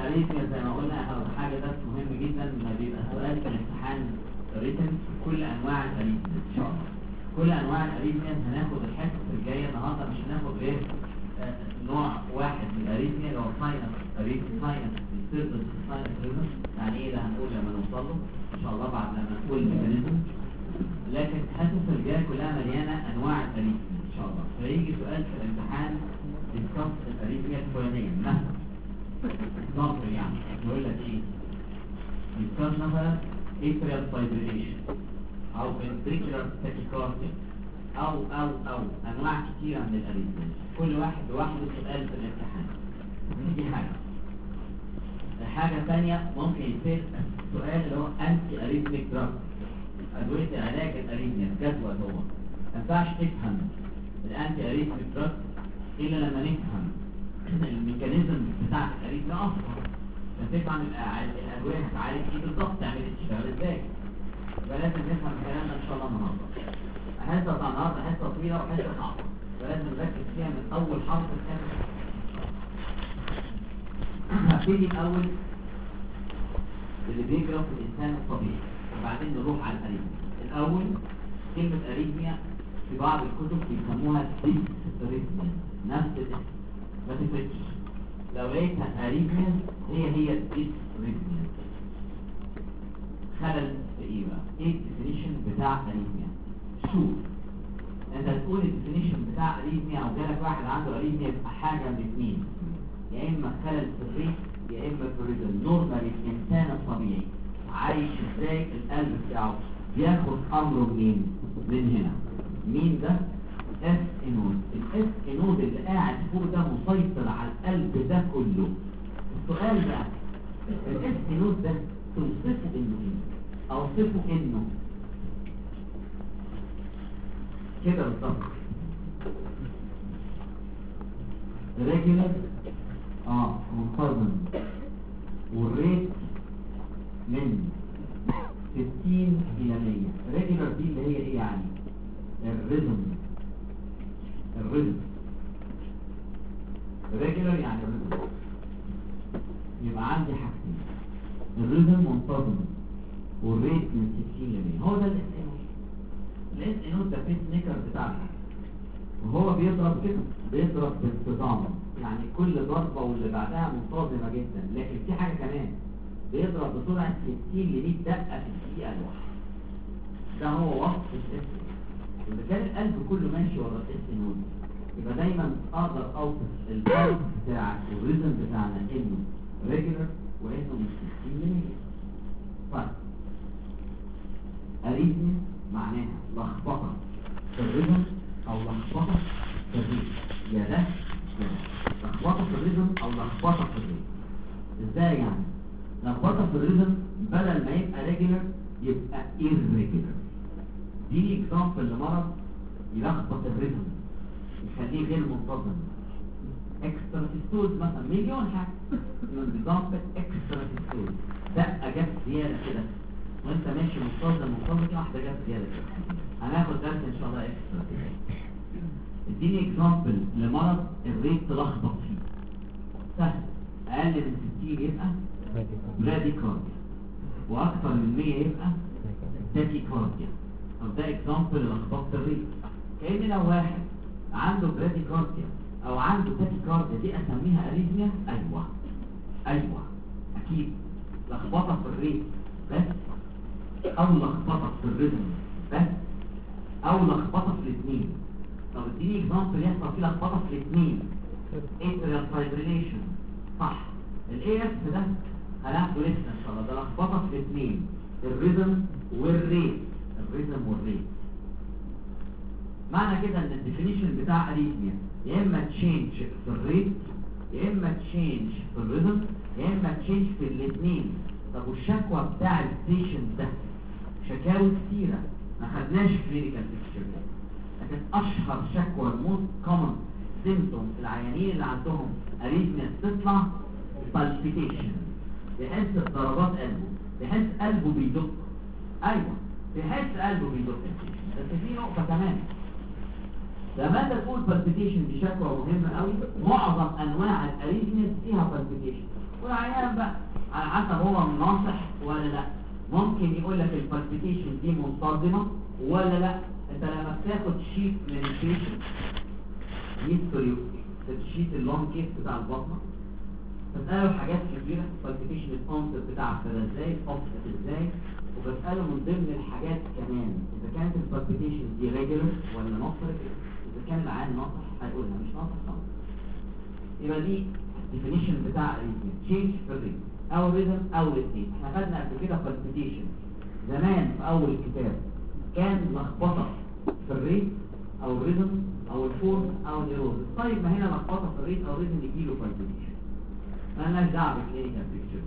الاريثميا زي ما قلنا حاجه ده مهم جدا، ما بيبقى سؤال في الامتحان ريتن كل انواع الاريثميا ان شاء الله. كل انواع الاريثميا هناخد الحصه الجايه. النهارده مش هناخد غير نوع واحد من الاريثميا اللي هو ساينس اريثميا، ساينس ديستربنس ساينس ريزم. يعني ايه ده هنقول لما نوصل له ان شاء الله بعد لما نقول الميكانيزم. لكن الحصه الجايه كلها مليانه انواع الاريثميا ان شاء الله. فيجي سؤال في الامتحان ديسكاس الاريثميا الفلانيه مثلا نظر، يعني يقول لك ايه ديسكاس مثلا atrial fibrillation او ventricular tachycardia او انواع كتيره من الاريثميا، كل واحد لوحده سؤال في الامتحان. دي حاجه ثانيه ممكن يصير سؤال اللي هو انتي اريثميك دراج، ادويه علاج الاريثميا جدول. هو ما ينفعش تفهم الانتي اريثميك دراج الا لما نفهم الميكانيزم بتاع الاريثميا اصلا، عشان تفهم الادويه هتعالج ايه بالظبط، تعمل تشتغل ازاي. فلازم نفهم الكلام ده ان شاء الله النهارده. الحصه بتاع النهارده حصه طويله وحصه صعبه، فلازم نركز فيها من اول حرف لاخر. هبتدي الاول اللي بيجرى في الانسان الطبيعي وبعدين نروح على الاريثميا. الاول كلمه اريثميا في بعض الكتب بيسموها ديسريثميا، نفس الاسم ما تفرقش. لو لقيتها اريثميا هي ديسريثميا. خلل في ايه بقى؟ ايه الديفينيشن بتاع اريثميا؟ شوف انت تقول الديفينيشن بتاع اريثميا او جالك واحد عنده اريثميا يبقى حاجه من اثنين، يا اما خلل في الريت يا اما في الريتم. نورمال الانسان الطبيعي عايش ازاي؟ القلب بتاعه بياخد امره منين؟ من هنا. مين ده؟ اس انود. الاس انود اللي قاعد فوق ده مسيطر على القلب ده كله. السؤال بقى الاس انود ده توصفه انه ايه؟ اوصفه انه كده بالظبط ريجولار منتظم، والريت من 60 الى 100. ريجولار دي اللي هي ايه يعني؟ الريزم. ريجولار يعني الريزم. يبقى عندي حاجتين، الريزم منتظم والريت من 60 ل 100. هو ده الاس انود. الاس انود ده بيس ميكر بتاعنا، وهو بيضرب كده، بيضرب بانتظام، يعني كل ضربة واللي بعدها منتظمة جدا. لكن في حاجة كمان، بيضرب بسرعة 60 ل 100 دقة في الدقيقة الواحدة. ده هو وصف الاس. إذا كان القلب كله ماشي ورا الاس نود يبقى دايما اقدر اوصف القلب بتاعك والريزم بتاعنا انه ريجولار وانه من 60 ل 100. طيب اريثميا معناها لخبطة في الريزم او لخبطة في الريت، يا ده لخبطة في الريزم او لخبطة في الريت. ازاي يعني؟ لخبطة في الريزم بدل ما يبقى ريجولار يبقى irregular. دي اكزامبل لمرض يلخبط الريزم يخليه غير منتظم. اكسترا سيستول مثلا، مليون حاجة. اكزامبل اكسترا سيستول، دقة جت زيادة كده وانت ماشي منتظم واحدة جت زيادة كده. هناخد درس ان شاء الله اكسترا. اديني اكزامبل لمرض الريت تلخبط فيه. سهل، اقل من 60 يبقى براديكارديا، واكثر من 100 يبقى تاكيكارديا. طب ده اكزامبل لخبطة الريت. كأن لو واحد عنده براديكارديا او عنده تاكيكارديا دي اسميها اريثميا؟ ايوه اكيد. لخبطة في الريت بس، او لخبطة في الريتم بس، او لخبطة في الاثنين. طب اديني اكزامبل يحصل فيه لخبطة في الاثنين. atrial fibrillation صح. الاي اف ده هناخده لسه ان شاء الله، ده لخبطة في الاثنين، الريتم والريت. معنى كده ان الديفينيشن بتاع اريثميا يا اما تشينج في الريت يا اما تشينج في الريتم يا اما تشينج في الاثنين. طب والشكوى بتاع البيشنت ده شكاوي كتيرة ما خدناش كلينيكال بيكتشر، لكن اشهر شكوى الموست كومن سيمبتوم في العيانين اللي عندهم اريثميا تطلع بالبيتيشن، بيحس بضربات قلبه، بيحس قلبه بيدق. ايوه بيحس قلبه بيدق. بس في نقطة كمان، لما انت تقول بالبيتيشن دي شكوى مهمه قوي. معظم انواع الاريثميا فيها بالبيتيشن، والعيان بقى على حسب هو ناصح ولا لا. ممكن يقول لك البالبيتيشن دي منتظمه ولا لا. انت لما بتاخد شيت من البيشنت هيستوري، الشيت اللونج كيس بتاع البطنه، بسأله حاجات كتيرة. بالبيتيشن الكونسبت بتاعك ازاي، اوفست ازاي، وبسأله من ضمن الحاجات كمان اذا كانت البالبيتيشن دي ريجولر ولا ناقص. اذا كان العيان ناقص هيقولها، مش ناقص خالص. يبقى دي الديفينيشن بتاع تشينج في الريتم او ريزم او الاثنين. احنا خدنا قبل كده بالبيتيشن زمان في اول الكتاب كان لخبطه في الريت او الريزم او الفورس او النيروز. طيب ما هنا لخبطه في الريت او الريزم يجيله بالبيتيشن، مالناش دعوه بالكلينيكال بيكتشر.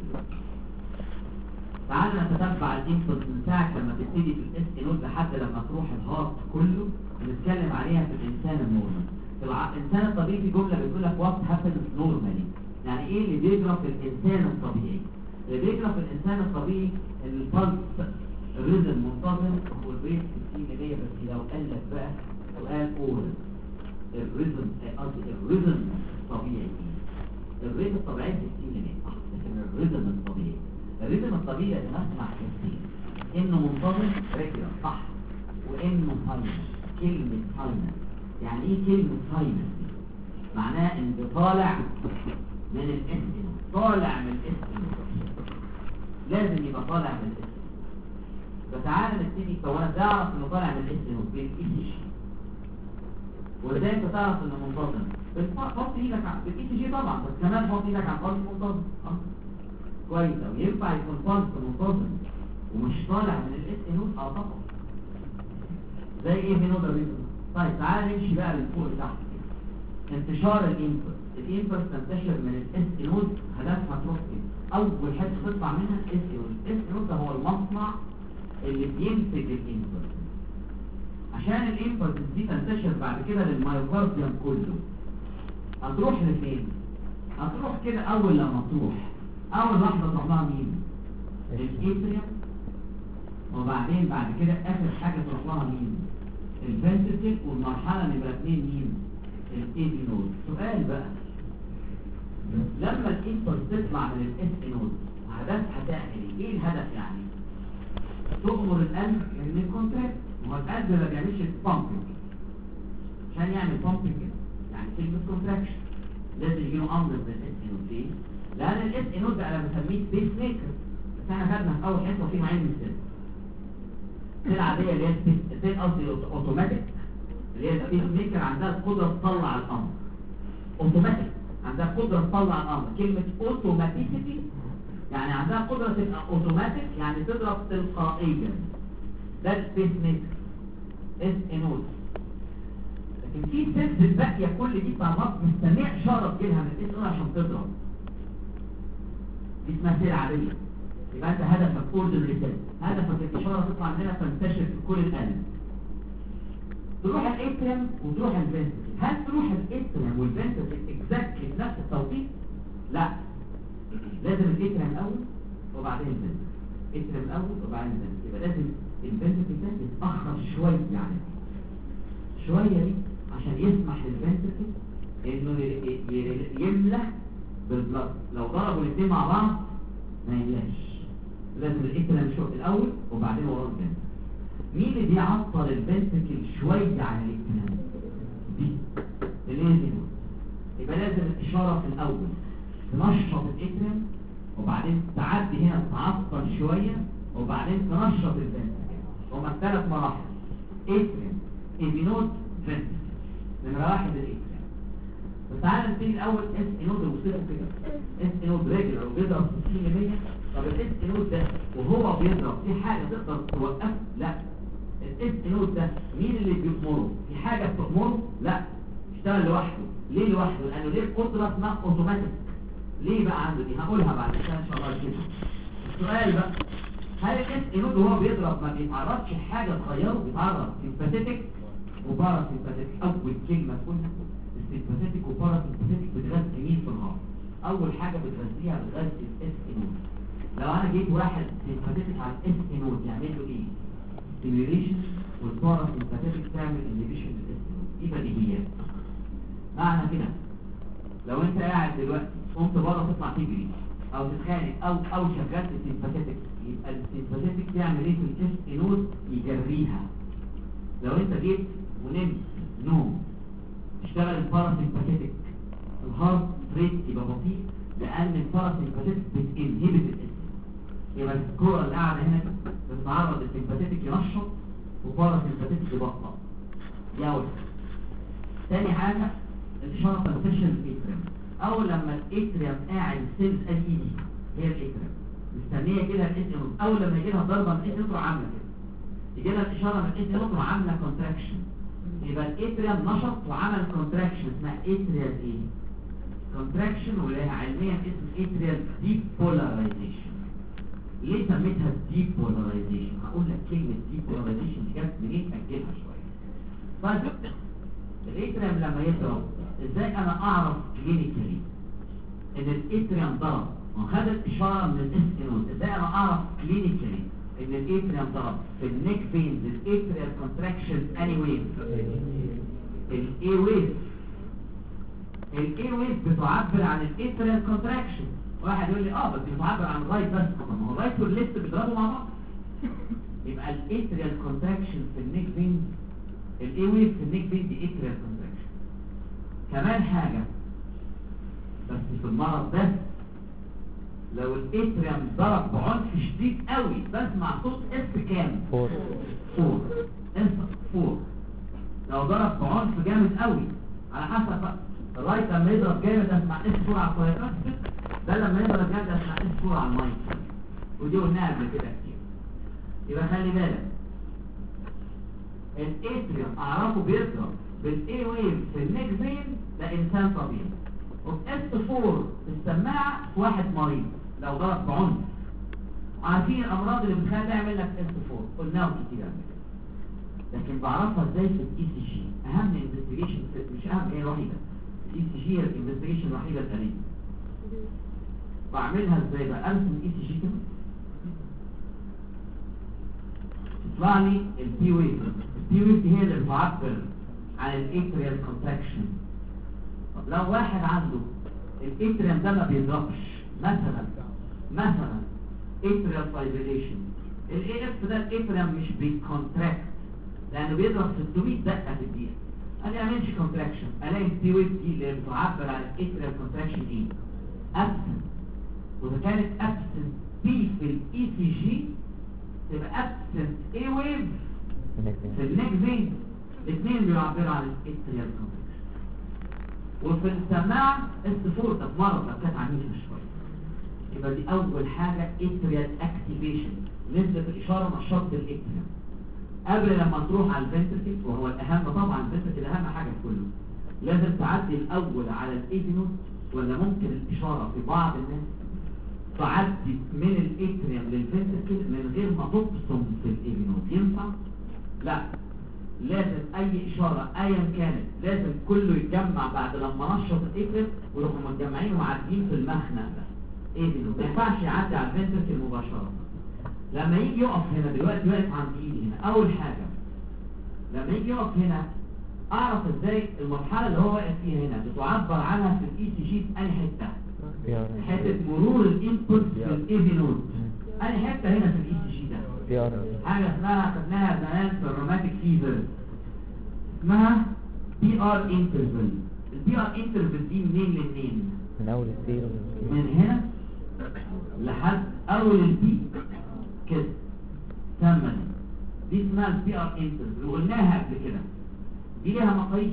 تعالى نتتبع الانبوت من ساعه لما تبتدي في الاس نود لحد لما تروح الهارت كله، ونتكلم عليها في الانسان النورمال. في الانسان الطبيعي في جمله بتقول لك وات هابنز نورمالي، يعني ايه اللي بيجرى في الانسان الطبيعي؟ اللي بيجرى في الانسان الطبيعي ان البلس الريزم منتظم والريت 60 ملية. بس لو قال لك بقى سؤال اورال، الريزم طبيعي ايه؟ الريتم الطبيعي 60 مليون، لكن الريتم الطبيعي اللي نسمع كتير انه منتظم ريجولار صح، وانه فاينل. كلمه فاينل يعني ايه؟ كلمه فاينل معناه ان طالع من الاس، طالع من الاس، لازم يبقى طالع من الاس. فتعالى نبتدي. فوانا تعرف انه طالع من الاس بالاي سي، وازاي انت تعرف انه منتظم؟ حط ايدك على الاي جي طبعا، بس كمان حط ايدك على البلس منتظم. كويس. او ينفع يكون بلس منتظم ومش طالع من الاس نود؟ طبعا. زي ايه هنا ده ريزم؟ طيب تعالى نمشي بقى من فوق لتحت. انتشار الانبوت تنتشر من الاس نود، هدفها تروح فين؟ اول حته تطلع منها الاس نود. الاس نود ده هو المصنع اللي بينتج الانبوت. عشان الانبوت دي تنتشر بعد كده للمايوكارديوم كله، هتروح لفين؟ هتروح كده. اول لما تروح اول لحظه تروح لها مين؟ الاتريوم. وبعدين بعد كده اخر حاجه تروح لها مين؟ الفنتركل. والمرحله نمره 2 مين؟ الاي نود. سؤال بقى، لما الانبوت تطلع من الاس نود هدفها تعمل ايه؟ الهدف يعني تؤمر القلب ان الكونتراكت. هو القلب ما بيعملش بامبنج، عشان يعمل بامبنج يعني كلمه كونتراكشن لازم يجيله امر من الاس نود. ليه؟ لان الاس نود ده انا بسميه بيس ميكر. بس احنا خدنا في اول حته في معين السيل العاديه اللي هي السيل قصدي اوتوماتيك، اللي هي البيس ميكر عندها القدره تطلع الامر اوتوماتيك، عندها قدره تطلع الامر. كلمه اوتوماتيسيتي يعني عندها قدره تبقى اوتوماتيك، يعني تضرب تلقائيا. ده البيس ميكر اس نود. لكن في سيلز الباقيه كل دي طلبات مستنيه اشاره تجيلها من الاس نود عشان تضرب. دي اسمها سيل عاديه. يبقى انت هدفك اوردر ريسيت، هدفك الاشاره تطلع من هنا تنتشر في كل القلب. تروح الاتريم وتروح الفنتركل. هل تروح الاتريم والفنتركل اكزاكتلي في نفس التوقيت؟ لا، لازم الاتريم الاول وبعدين الفنتركل. اتريم الاول وبعدين الفنتركل. يبقى لازم الفنتركل ده يتاخر شويه يعني شويه دي عشان يسمح للفنتركل انه يملى بالبلد. لو ضربوا الاثنين مع بعض ما يملاش، لازم الاتريم شويه الاول وبعدين وراه الفنتركل. مين اللي بيعطل الفنتركل شويه عن الاتريم؟ دي اللي يبقى لازم الاشاره في الاول تنشط الاتريم، وبعدين تعدي هنا تعطل شويه، وبعدين تنشط الفنتركل. هما 3 مراحل: اتريم، ايبينود، فنتركل. نمره 1 الاتريم. بس تعالى نبتدي الاول اس نود. وصفه كده اس نود ريجولار وبيضرب 60%. طب الاس نود ده وهو بيضرب في حاجه تقدر توقفه؟ لا. الاس نود ده مين اللي بيأمره؟ في حاجه بتأمره؟ لا، اشتغل لوحده. ليه لوحده؟ لانه ليه قدره اسمها اوتوماتيك. ليه بقى عنده دي؟ هقولها بعد كده ان شاء الله كده. السؤال بقى، هل الاس نود وهو بيضرب ما بيتعرضش لحاجه تغيره؟ بيتعرض سيمباثيك وباراسيمباثيك. اول كلمه تقولها السيمباثيك وباراسيمباثيك بتغذي مين في الهارت؟ اول حاجه بتغذيها بتغذي الاس نود. لو انا جيت واحد سيمباثيك على الاس نود يعمل له ايه؟ ستيميوليشن، والباراسيمباثيك تعمل انهبيشن للاس نود. دي بديهيات. معنى كده لو انت قاعد دلوقتي قمت بره تطلع تجري او تتخانق او شغلت السيمباثيك، يبقى السيمباثيك تعمل ايه في الاس نود؟ يجريها. لو انت جيت ونمت نوم تشتغل الباراسيمباثيك، الهارت ريت يبقى بطيء لان الباراسيمباثيك بتنهبت الاس. يبقى الكرة اللي قاعده هنا بتتعرض للسيمباثيك ينشط وباراسيمباثيك يبطأ. دي اول حاجه. تاني حاجه الاشاره تنتشر الاتريم. اول لما الاتريم قاعد سيلز الايدي هي الاتريم مستنيه كده الاتريم، اول لما يجي لها ضربه من الاتريم عامله كده، يجي لها الاشاره من الاتريم عامله كونتراكشن، يبقى الاتريم نشط وعمل كونتراكشن اسمها اتريال ايه؟ كونتراكشن، ولها علميا اسم اتريال ديبولاريزيشن. ليه سميتها ديبولاريزيشن؟ هقول لك كلمه ديبولاريزيشن دي جت منين، اجلها شويه. طيب الاتريم لما يضرب ازاي انا اعرف كلينيكالي ان الاتريم ضرب وخدت اشاره من الاس نود؟ ازاي انا اعرف كلينيكالي ان الاتريم ضرب؟ في النيك فينز الاتريال كونتراكشن اني ويف، الاي ويف. الاي ويف بتعبر عن الاتريال كونتراكشن. واحد يقول لي بس بتعبر عن الرايت بس، طب ما هو الرايت والليفت بيضربوا مع بعض. يبقى الاتريال كونتراكشن في النيك فينز، الاي ويف في النيك فينز دي اتريال كونتراكشن. كمان حاجه بس في المرض ده لو الاتريم ضرب بعنف شديد قوي بسمع صوت اس كام؟ 4 اس 4. لو ضرب بعنف جامد قوي على حسب الرايت لما يضرب جامد اسمع اس 4 على الكويتراكس، ده لما يضرب جامد اسمع اس 4 على المايك، ودي قلناها قبل كده كتير. يبقى خلي بالك الاتريم اعرفه بيضرب بالاي ويف في النيك فين ده انسان طبيعي، وفي اس 4 السماعه في واحد مريض لو ضرب بعنف. عارفين الامراض اللي بتخلي يعمل لك اس 4 قلناهم كتير قبل كده، لكن بعرفها ازاي في الاي سي جي. اهم انفستيجيشن، مش اهم، هي الوحيده. الاي سي جي هي الانفستيجيشن الوحيده القريبه. بعملها ازاي بقى؟ ارسم الاي سي جي كده يطلع لي البي ويف. البي ويف دي هي اللي بتعبر عن الاتريال كونتراكشن. طب لو واحد عنده الاتريم ده ما بيضربش، مثلا اتريال فايبريشن، الاي اف ده الاتريم مش بيكونتراكت لانه بيضرب 600 دقه في الدقيقه، ما بيعملش كونتراكشن، الاقي البي ويف دي اللي بتعبر عن الاتريال كونتراكشن ايه؟ ابسنت. واذا كانت ابسنت بي في الاي سي جي تبقى ابسنت اي ويف في النيك فين. الاثنين بيعبروا عن الاتريال كونتراكشن. وفي السماعه اس 4 ده مرض كانت عنيفه شويه. يبقى دي اول حاجه اتريال اكتيفيشن، نسبه الاشاره نشاط الاتريال قبل لما تروح على الفنتركل. وهو الاهم طبعا، الفنتركل اهم حاجه في كله. لازم تعدي الاول على الايفينوس، ولا ممكن الاشاره في بعض الناس تعدي من الاتريم للفنتركل من غير ما تبصم في الايفينوس؟ ينفع؟ لا، لازم اي اشاره ايا كانت لازم كله يتجمع بعد لما نشط الاتريم ويروحوا متجمعين ومعديين في المخنق ده ايفينوس. ما ينفعش يعدي على الفنتركل مباشره. لما يجي يقف هنا دلوقتي واقف عند ايدي هنا، اول حاجه لما يجي يقف هنا اعرف ازاي المرحله اللي هو واقف فيها هنا بتعبر عنها في الاي سي جي في اي حته؟ حته مرور الانبوت في الايفينوس. اي حته هنا في الاي سي جي ده حاجه اسمها خدناها زمان في الروماتيك فيفر اسمها بي ار انترفال. البي ار انترفال دي منين لمنين؟ من اول السير من هنا لحد اول البي كده تمام. دي اسمها البي ار انترفال وقلناها قبل كده. دي ليها مقاييس،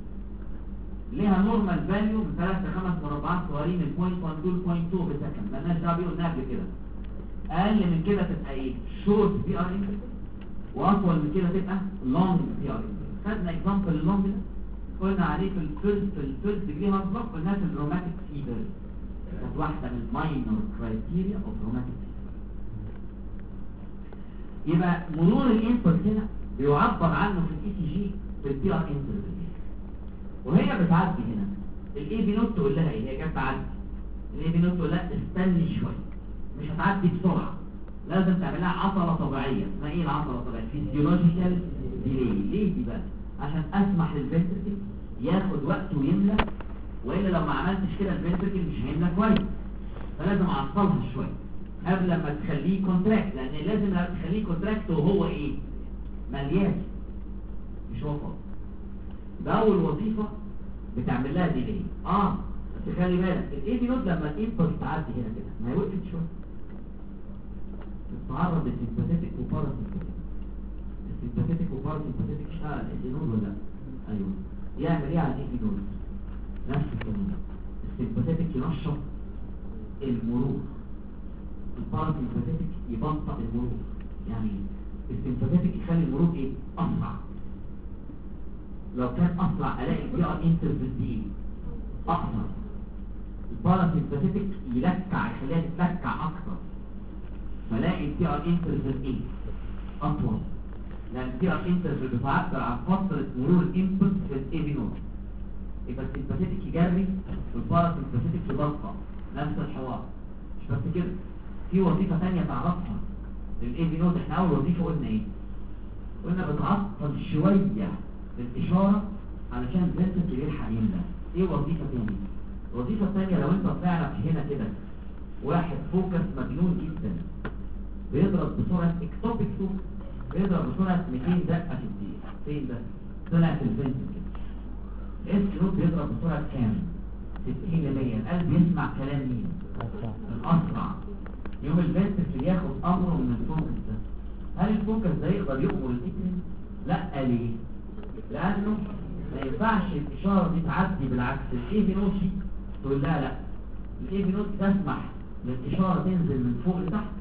ليها نورمال فاليو من 3 ل 5 مربعات صغيرين من 0.1 2 بسكند، مالناش دعوه بيه، قلناها قبل كده. اقل من كده تبقى ايه؟ شورت بي ار انترفال، واطول من كده تبقى لونج بي ار انترفال. خدنا اكزامبل اللونج ده قلنا عليه في الفيرست ديجري هارت بلوك، قلناه في الروماتيك فيفر، كانت واحده من الماينور كرايتيريا اوف روماتيك فيفر. يبقى مرور الانبوت هنا بيعبر عنه في الاي سي جي بالبي ار انترفال، وهي بتعدي هنا الاي بي نوت تقول لها ايه؟ هي جت تعدي الاي بي نوت تقول لها استني شويه، مش هتعدي بسرعه، لازم تعمل لها عطله طبيعيه. اسمها ايه العطله الطبيعيه؟ فيزيولوجيكال ديلي. ليه دي بقى؟ عشان اسمح للفنتركل ياخد وقت ويملى، والا لو ما عملتش كده الفنتركل مش هيملى كويس. فلازم اعطلها شويه قبل ما تخليه كونتراكت، لان لازم لما تخليه كونتراكت وهو ايه؟ مليان، مش هو فاضي. ده اول وظيفه بتعمل لها ديلي. بس خلي بالك الاي بي نود لما الانبوت تعدي هنا كده ما يوقفش شويه، تتعرض للسيمباثيك وباراسيمباثيك. السيمباثيك وباراسيمباثيك اشتغل الاي نود ولا لا؟ ايوه. يعمل ايه على الاي بي نود؟ نفس القانون. السيمباثيك ينشط المرور، الباراسيمباثيك يبطئ المرور. يعني السيمباثيك يخلي المرور ايه؟ اسرع. لو كان اسرع الاقي البي ار انترفيس دي اقصر. الباراسيمباثيك يلكع، يخليها تتلكع اكتر، فلاقي البي ار انترفيس ايه؟ اطول، لان البي ار انترفيس بتعبر عن فتره مرور الانبوت في الاي بي نود. يبقى السيمباثيك يجري والباراسيمباثيك يبطئ. نفس الحوار. مش بس كده، في وظيفه ثانيه تعرفها للاي بي نود. احنا اول وظيفه قلنا ايه؟ قلنا بتعطل شويه الاشاره علشان الفنتركل يلحق يملى. ايه وظيفه ثانيه؟ الوظيفه الثانيه لو انت بتعرف هنا كده واحد فوكس مجنون جدا بيضرب بسرعه اكتوبيك فوكس، بيضرب بسرعه 200 دقه في الدقيقه. فين ده؟ طلع في الفنتركل. الاس نود بيضرب بسرعه كام؟ 60 ل 100. القلب يسمع كلام مين؟ الاسرع. يوم الفنتركل ياخد امره من الفوكس ده. هل الفوكس ده يقدر يأمر الاتنين؟ لا. ليه؟ لانه ما ينفعش الاشاره دي تعدي بالعكس. الاي بي نود تقول لا لا، الاي بي نود تسمح للاشاره تنزل من فوق لتحت،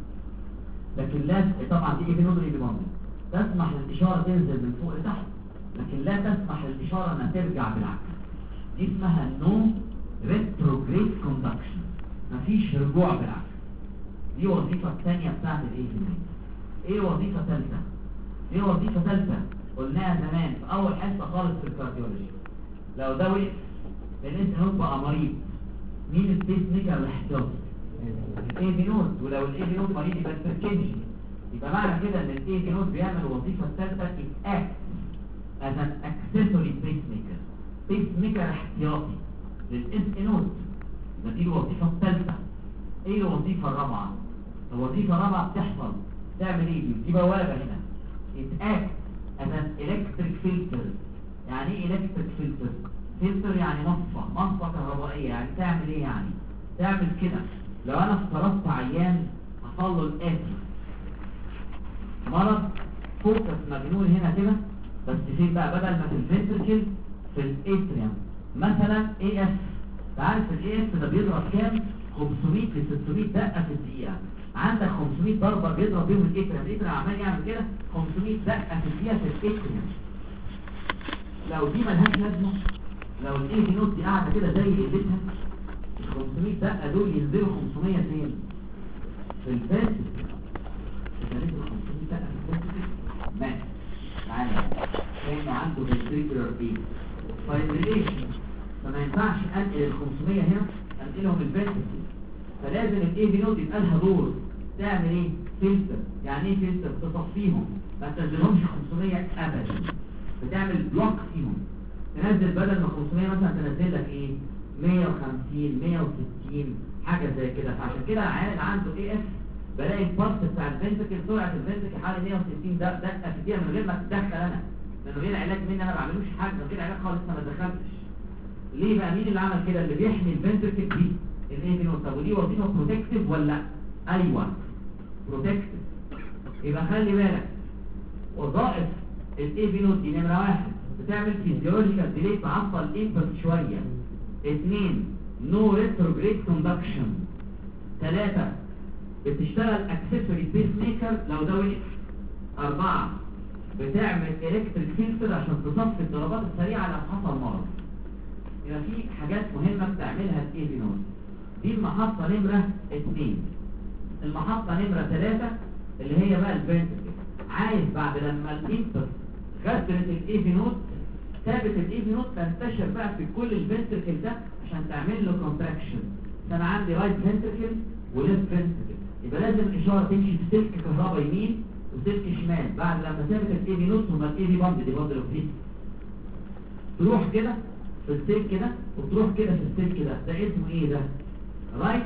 لكن لا طبعا دي اي بي نود واي بي بوند تسمح للاشاره تنزل من فوق لتحت، لكن لا تسمح للاشاره انها ترجع بالعكس. دي اسمها نو ريتروجريد كوندكشن، مفيش رجوع بالعكس. دي وظيفه الثانيه بتاعت الاي بي نود. ايه وظيفه ثالثه؟ ايه وظيفه ثالثه قلناها زمان في اول حصه خالص في الكارديولوجي. لو ده وقف الانس نود بقى مريض، مين البيس ميكر الاحتياطي؟ الاي بي نود. ولو الاي بي نود مريض يبقى البركنجي. يبقى معنى كده ان الاي بي نود بيعمل الوظيفه الثالثه اكت از ان اكسسوري بيس ميكر، بيس ميكر احتياطي للاس نود. دي الوظيفه الثالثه. ايه الوظيفه الرابعه؟ الوظيفه الرابعه بتحصل تعمل ايه؟ دي بوابه هنا اتاكت as an electric filter. يعني ايه electric filter؟ filter يعني مصفى كهربائية. يعني تعمل ايه؟ يعني تعمل كده. لو انا افترضت عيان حصل له الاتي، مرض فوكس مجنون هنا كده، بس فين بقى؟ بدل ما في الفنتركل في الاتريوم مثلا اي اف. تعرف الاي اف ده بيضرب كام؟ 500 ل 600 دقة في الدقيقة. عندك 500 ضربة بيضرب بيهم الاتريوم. الاتريوم عمال يعمل كده 500 دقة في الدقيقة في الاتريوم. لو دي ملهاش لازمة، لو الاي بي نود دي قاعدة كده زي قلتها، ال 500 دقة دول ينزلوا 500 فين؟ في الفنتركل. ينزلوا 500 دقة في الفنتركل مات. تعالى كأنه عنده فنتريكولار ايه؟ فايبريليشن. فما ينفعش انقل ال 500 هنا انقلهم الفنتركل. فلازم الاي بي نود يبقى لها دور تعمل ايه؟ فلتر. يعني ايه فلتر؟ تصفيهم، ما تنزلهمش 500 ابدا، بتعمل بلوك فيهم. تنزل بدل ما 500 مثلا تنزل لك ايه؟ 150 160 حاجه زي كده. فعشان كده العيان اللي عنده اي اف بلاقي البلس بتاع الفنتركل سرعه الفنتركل حوالي 160 دقه في الدقيقه من غير ما تتدخل انا، من غير علاج مني انا، ما بعملوش حاجه، من غير علاج خالص، انا ما دخلتش. ليه بقى؟ مين اللي عمل كده؟ اللي بيحمي الفنتركل دي الاي بي نود. طب ودي وظيفه بروتكتيف ولا؟ ايوه بروتكتيف. يبقى خلي بالك وظائف الاي بي نود دي: نمره 1 بتعمل فيزيولوجيكال ديلي، تعطل الانبوت شويه. 2 نو ريتروجريد كوندكشن. 3 بتشتغل اكسسوري بيس ميكر لو ده وقف. 4 بتعمل الكتريك فلتر عشان تصفي الضربات السريعه لو حصل مرض. يبقى في حاجات مهمه بتعملها الاي بي نود. دي المحطه نمره 2. المحطه نمره 3 اللي هي بقى الفنتركل. عايز بعد لما الانبوت غدرت الاي بي نود، ثابت الاي بي نود تنتشر بقى في كل الفنتركل ده عشان تعمل له كونتراكشن. فانا عندي رايت فنتركل وليفت فنتركل، يبقى لازم الاشاره تمشي في سلك كهرباء يمين وسلك شمال. بعد لما ثابت الاي بي نود ثم الاي بي باند دي باند تروح كده في السيل كده وتروح كده في السيل كده، ده اسمه ايه ده؟ رايت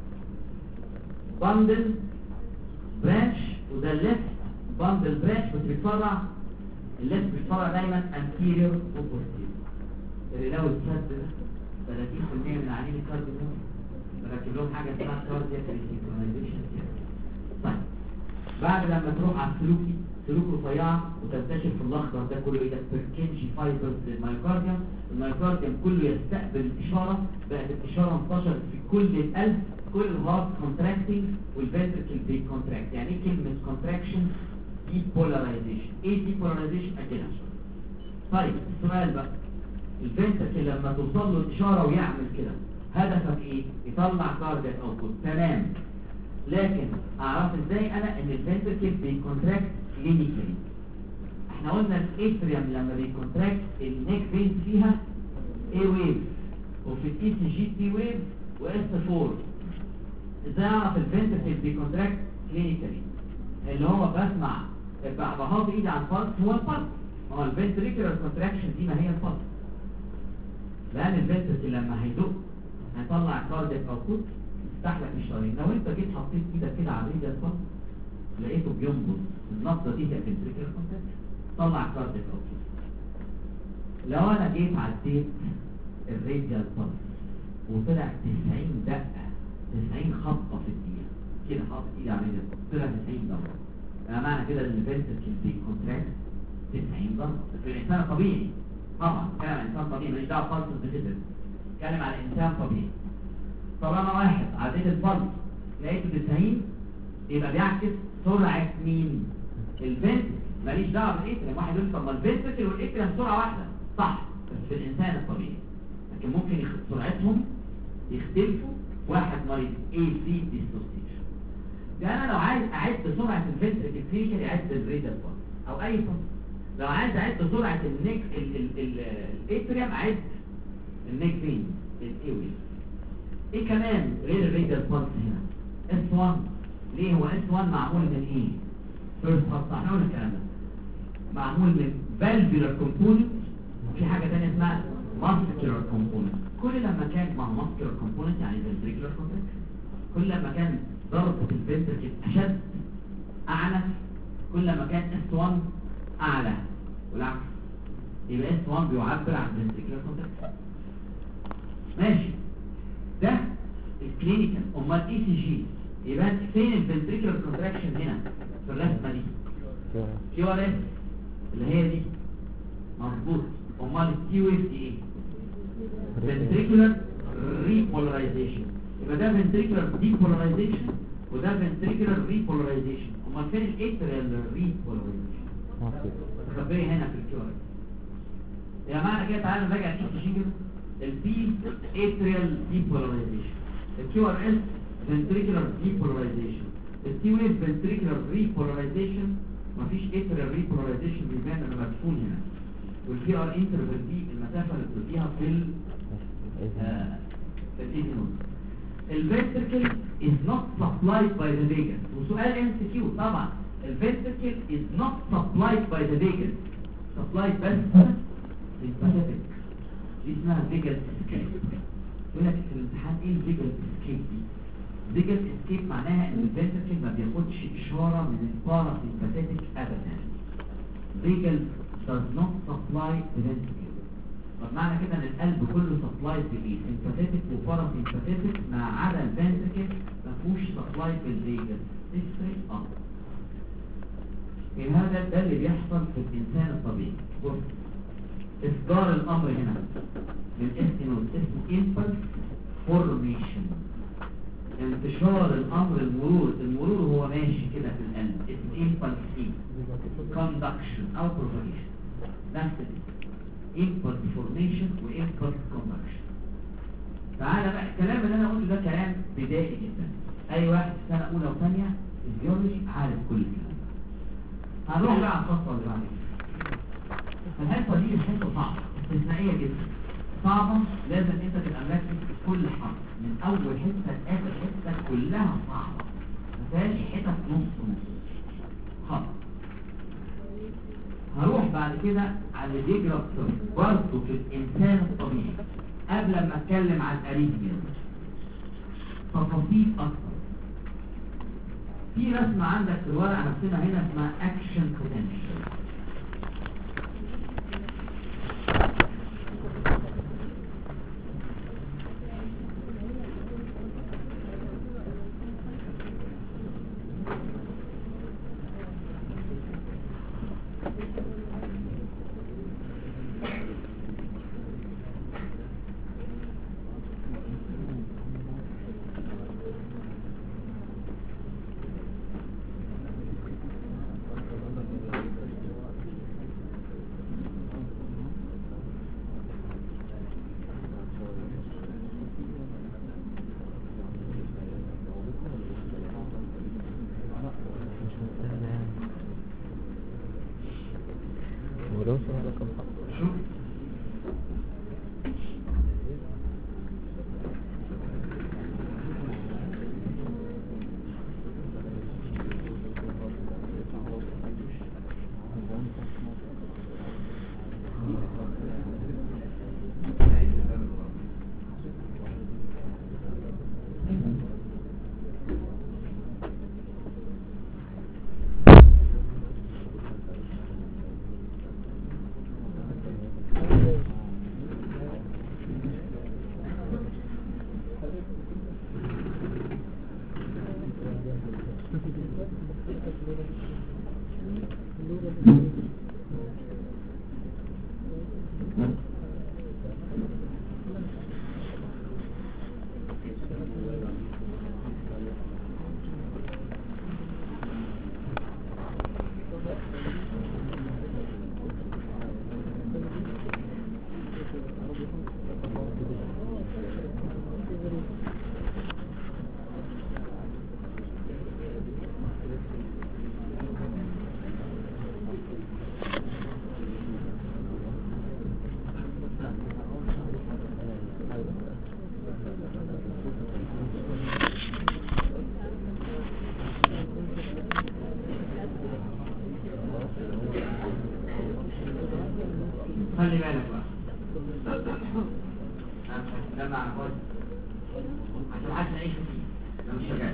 باندل برانش، وده الليفت باندل برانش، بس بيتفرع الليفت بيتفرع دايما انتيريور وبوستيريور. اللي لو اتسد ده 30% من عيانين الكارديو بركب لهم حاجه اسمها كاردياك ريسيكونايزيشن. طيب بعد لما تروح على السلوكي، سلوك رفيعه وتنتشر في الاخضر ده كله ايه ده؟ بيركنجي فايبرز للمايوكارديوم. المايوكارديوم كله يستقبل الاشاره، بقت الاشاره انتشرت في كل القلب، كل الهارت كونتراكتنج والفنتركل بيكونتراكت. يعني ايه كلمه كونتراكشن؟ ديبولاريزيشن. ايه ديبولاريزيشن؟ اجينا. طيب السؤال بقى، الفنتركل لما توصل له الاشاره ويعمل كده هدفك ايه؟ يطلع كاردياك اوتبوت، تمام. لكن اعرف ازاي انا ان الفنتركل بيكونتراكت كلينيكالي؟ احنا قلنا الاتريوم لما بيكونتراكت النيك فين فيها اي ويف، وفي الاي سي جي تي ويف واس 4. ازاي اعرف الفنتركل بيكونتراكت كلينيكالي؟ اللي هو بسمع بحط ايدي على البلس، هو البلس، هو الفنتريكولار كونتراكشن دي ما هي البلس، لان الفنتركل لما هيدق هيطلع كاردياك اوتبوت يفتح لك الشرايين. لو انت جيت حطيت ايدك كده على الريديال البلس لقيته بينبض، النبضه دي هي الفنتريكولار كونتراكشن، طلع كاردياك اوتبوت. لو انا جيت عديت الريديال البلس وطلع 90 دقه 90 خبطه في الدقيقه كده، حاطط ايدي على الريديال البلس طلع 90 ضربه، انا معنى كده ان الفنتركل بيكونتراكت 90 ضربه في الانسان الطبيعي. طبعا كلام عن انسان طبيعي ماليش دعوه بفلس بتدرس، اتكلم على انسان طبيعي. طب انا واحد عديت الفلس لقيته 90، يبقى بيعكس سرعه مين؟ الفنتركل، ماليش دعوه بالاتريوم. واحد يقول طب ما الفنتركل والاتريوم سرعه واحده، صح، بس في الانسان الطبيعي، لكن ممكن سرعتهم يختلفوا. واحد مريض اي سي ديستوستيشن، يعني انا لو عايز اعد سرعه الفنتركل كلينيكال يعد الريدال فلس او اي فلس. لو عايز اعد سرعه النيك الاتريوم اعد النيك فين الايوي. ايه كمان غير الريدال فلس هنا؟ اس 1. ليه هو اس 1 معمول من ايه؟ فيرست خط احنا قلنا الكلام ده، معمول من فالفولار كومبوننت، وفي حاجه ثانيه اسمها ماسكولار كومبوننت. كل لما كان مع ماسكولار كومبوننت يعني فنتريكولار كونتراكشن، كل لما كان ضربه الفنتركل اشد اعنف، كل ما كان اس 1 اعلى، والعكس. يبقى اس 1 بيعبر عن فنتريكولار كونتراكشن. ماشي، ده الكلينيكال. امال اي سي جي يبقى فين الفنتريكولار كونتراكشن هنا في الرسمه دي؟ كيو ار اس اللي هي دي، مظبوط. امال التي ويف دي ايه؟ فنتريكولار ريبولاريزيشن. يبقى ده فنتريكولار ديبولاريزيشن وده فنتريكولار ريبولاريزيشن. امال فين الاتريال ريبولاريزيشن؟ مخبيه هنا في الكيو ار اس. يا معنى كده تعالى نراجع الاي سي جي كده. البي اتريال ديبولاريزيشن، الكيو ار اس ventricular depolarization، التي ويف ventricular repolarization، مفيش اتريال repolarization بيبان انا مدفون هنا. والبي ار انترفال دي المسافه اللي بتديها في الايثينول. الفنتركل is not supplied by the vagus. وسؤال ام سي كيو طبعا، الفنتركل is not supplied by the vagus، supplied بس للسبيسيفيك، دي اسمها فيجال اسكيب. يقول لك في الامتحان ايه الفيجال اسكيب دي؟ فيجال اسكيب معناها ان الفنتركل ما بياخدش اشاره من الباراسيمباثيك ابدا. فيجال does not supply the ventricle. طب معنى كده ان القلب كله سبلاي بالايه؟ سيمباثيك وباراسيمباثيك، ما عدا الفنتركل ما فيهوش سبلاي بالفيجال. تفرق هذا ده اللي بيحصل في الانسان الطبيعي. بص، اصدار الامر هنا من استينوز اسمه impulse formation، انتشار الامر، المرور هو ماشي كده في القلب اسمه impulse conduction او propagation. نفس impulse formation و impulse conduction. تعالى بقى الكلام اللي انا قلته ده كلام بدائي جدا، اي واحد في سنه اولى وثانيه فيزيولوجي عارف كل الكلام. هنروح بقى على الخطوه اللي بعدين. الحته دي حته صعبه استثنائيه جدا، صعبه، لازم انت تبقى مركز في كل حرف من اول حته لاخر حته، كلها صعبه، ما فيهاش حتت نص خط. هروح بعد كده على اللي بيجرى برضه في الانسان الطبيعي قبل ما اتكلم عن الاريثميا تفاصيل اكتر. في رسمه عندك في الورقه رسمها هنا اسمها اكشن بوتنشال. خلي بالك بقى ده مع كويس عشان عايز نعيش فيه. انا مش شغال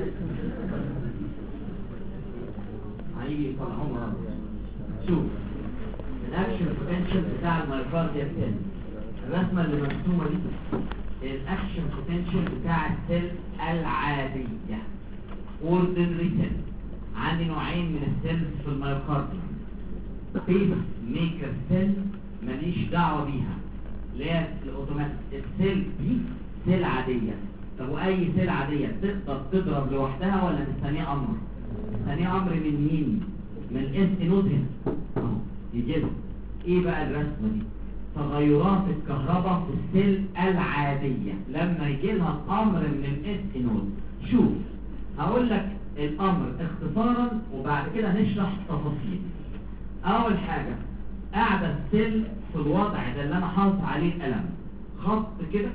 هيجي يطلعهم. شوف الاكشن بوتنشال بتاع المايوكارديال سيل، الرسمه اللي مرسومه دي الاكشن بوتنشال بتاع السيل العاديه اوردينري سيل. عندي نوعين من السيلز في المايوكارديوم، بيس ميكر سيل ماليش دعوه بيها اللي هي الاوتوماتيك. السيل دي سيل عاديه. طب واي سيل عاديه تقدر تضرب لوحدها ولا مستنيه امر؟ مستنيه امر من مين؟ من الاس نود هنا اهو يجي له ايه بقى الرسمه دي؟ تغيرات الكهرباء في السيل العاديه لما يجي لها امر من الاس نود. شوف هقول لك الامر اختصارا وبعد كده هنشرح التفاصيل. اول حاجه قاعده السيل في الوضع ده اللي انا حاطط عليه القلم خط كده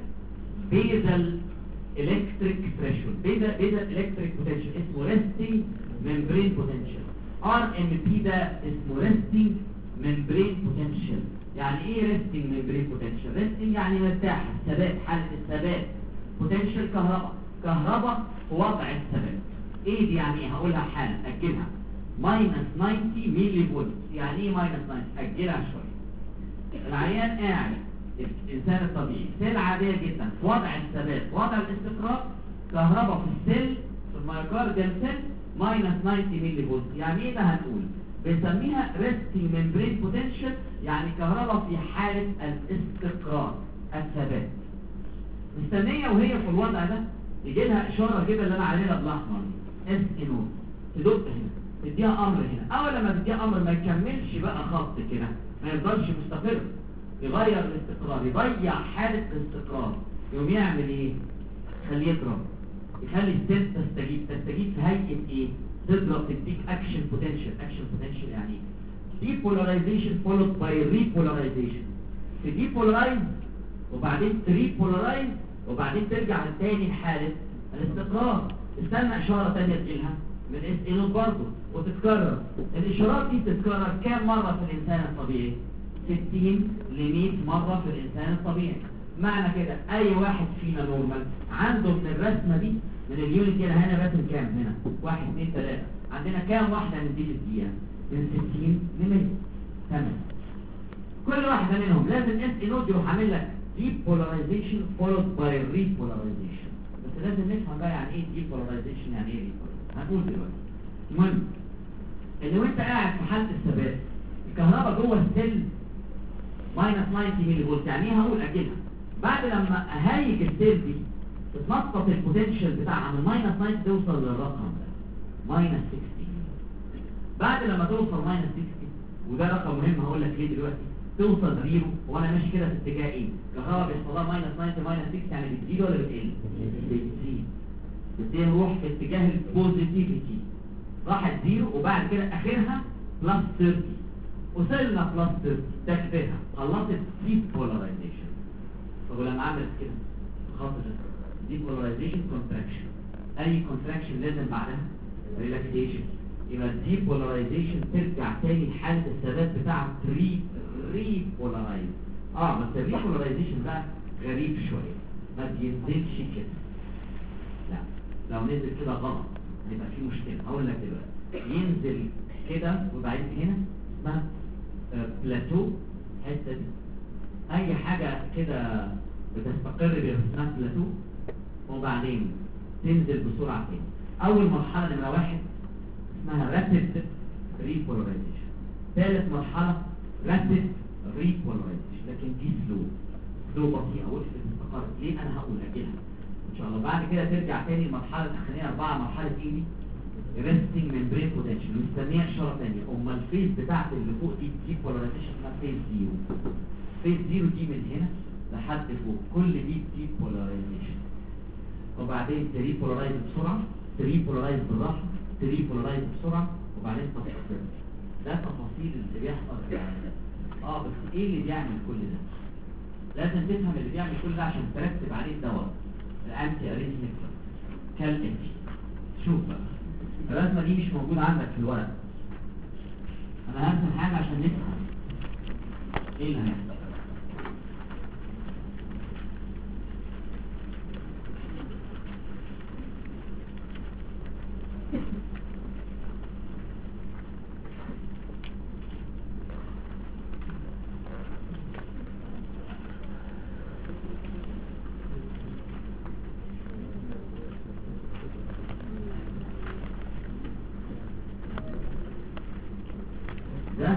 بيزل الكتريك ثريشولد، بيزل الكتريك بوتنشال اسمه ريستنج ممبرين بوتنشال. ار ام بي ده اسمه ريستنج ممبرين بوتنشال. يعني ايه ريستنج ممبرين بوتنشال؟ ريستنج يعني مرتاح، الثبات، حاله الثبات. بوتنشال كهرباء في وضع الثبات. ايه دي يعني ايه؟ هقولها حالا اجلها. ماينس 90 ميلي فولت. يعني ايه ماينس 90؟ اجلها شويه. العيان قاعد الانسان الطبيعي سيل عاديه جدا في وضع الثبات، وضع الاستقرار، كهرباء في السيل في المايوكارديال سيل ماينس 90 ميلي فولت. يعني ايه ده؟ هنقول بنسميها ريستنج ممبرين بوتنشال، يعني كهرباء في حاله الاستقرار الثبات. مستنيه وهي في الوضع ده يجي لها اشاره كده اللي انا عليها بالاحمر اس نود، تدق هنا تديها امر هنا. اول لما تديها امر ما يكملش بقى خط كده، ما يفضلش مستقر، يغير الاستقرار، يضيع حاله الاستقرار، يقوم يعمل ايه؟ يخليه يضرب، يخلي السيل تستجيب في هيئه ايه؟ تضرب، تديك اكشن بوتنشال. اكشن بوتنشال يعني ايه؟ ديبولاريزيشن فولود باي ريبولاريزيشن. تديبولارايز وبعدين تريبولارايز وبعدين ترجع تاني لحاله الاستقرار. استنى اشاره ثانيه تجيلها من اس اي نوت برضه وتتكرر. الاشارات دي بتتكرر كام مره في الانسان الطبيعي؟ 60 ل 100 مره في الانسان الطبيعي. معنى كده اي واحد فينا نورمال عنده من الرسمه دي، من اليونت دي هنا راسم كام؟ هنا 1 2 3. عندنا كام واحده من دي في الدقيقه؟ من 60 ل 100. تمام. كل واحده منهم لازم اس اي نوت يروح عامل لك depolarization followed by repolarization. بس لازم نفهم بقى يعني ايه depolarization، يعني ايه repolarization. هنقول دلوقتي. المهم ان وانت قاعد في حاله الثبات الكهرباء جوه السيل ماينس 90 ملي فولت. يعني ايه؟ هقول اجلها. بعد لما اهيج السيل دي تتنطط البوتنشال بتاعها من ماينس 90 توصل للرقم ده ماينس 60. بعد لما توصل ماينس 60، وده رقم مهم هقول لك ليه دلوقتي، توصل زيرو. وانا ماشي كده في اتجاه ايه؟ الكهرباء بيحصل لها ماينس 90 ماينس 6، يعني بتزيد ولا بتقل؟ بتزيد. بتبتدي نروح في اتجاه البوزيتيفيتي، راحت زيرو وبعد كده اخرها بلس 30. وصلنا بلس 30 ده كفايه، خلصت ديبولاريزيشن. طب ولما اعمل كده خاطر ديبولاريزيشن كونتراكشن، اي كونتراكشن لازم بعدها ريلاكسيشن. يبقى الديبولاريزيشن ترجع تاني لحاله الثبات بتاع ريبولارايز. بس الريبولارايزيشن بقى غريب شويه، ما بينزلش كده. لا، لو نزل كده غلط هيبقى في مشكله. هقول لك دلوقتي ينزل كده وبعدين هنا اسمها بلاتو. الحته دي اي حاجه كده بتستقر بيها اسمها بلاتو، وبعدين تنزل بسرعه تاني. اول مرحله نمره 1 اسمها رابيد ريبولاريزيشن. ثالث مرحله رابيد ريبولاريزيشن، لكن دي سلو بطيئه وقفت استقرت. ليه؟ انا هقول اجلها ان شاء الله. بعد كده ترجع تاني المرحله الاخرانيه 4، مرحله ايه دي؟ ريستنج ممبرين بوتنشال. مستنيه اشاره ثانيه. امال الفيز بتاعت اللي فوق دي ديبولاريزيشن اسمها فيز زيرو. فيز زيرو دي من هنا لحد فوق، كل دي ديبولاريزيشن. وبعدين تريبولارايز بسرعه، تريبولارايز بالراحه، تريبولارايز بسرعه، وبعدين تستقر. ده تفاصيل اللي بيحصل يعني. بس ايه اللي بيعمل كل ده؟ لازم تفهم اللي بيعمل كل ده عشان ترتب عليه الدواء الانتي اريثميك كالاتي. شوف بقى الرسمه دي مش موجوده عندك في الورق. انا هرسم حاجه عشان نفهم ايه اللي هيحصل. ده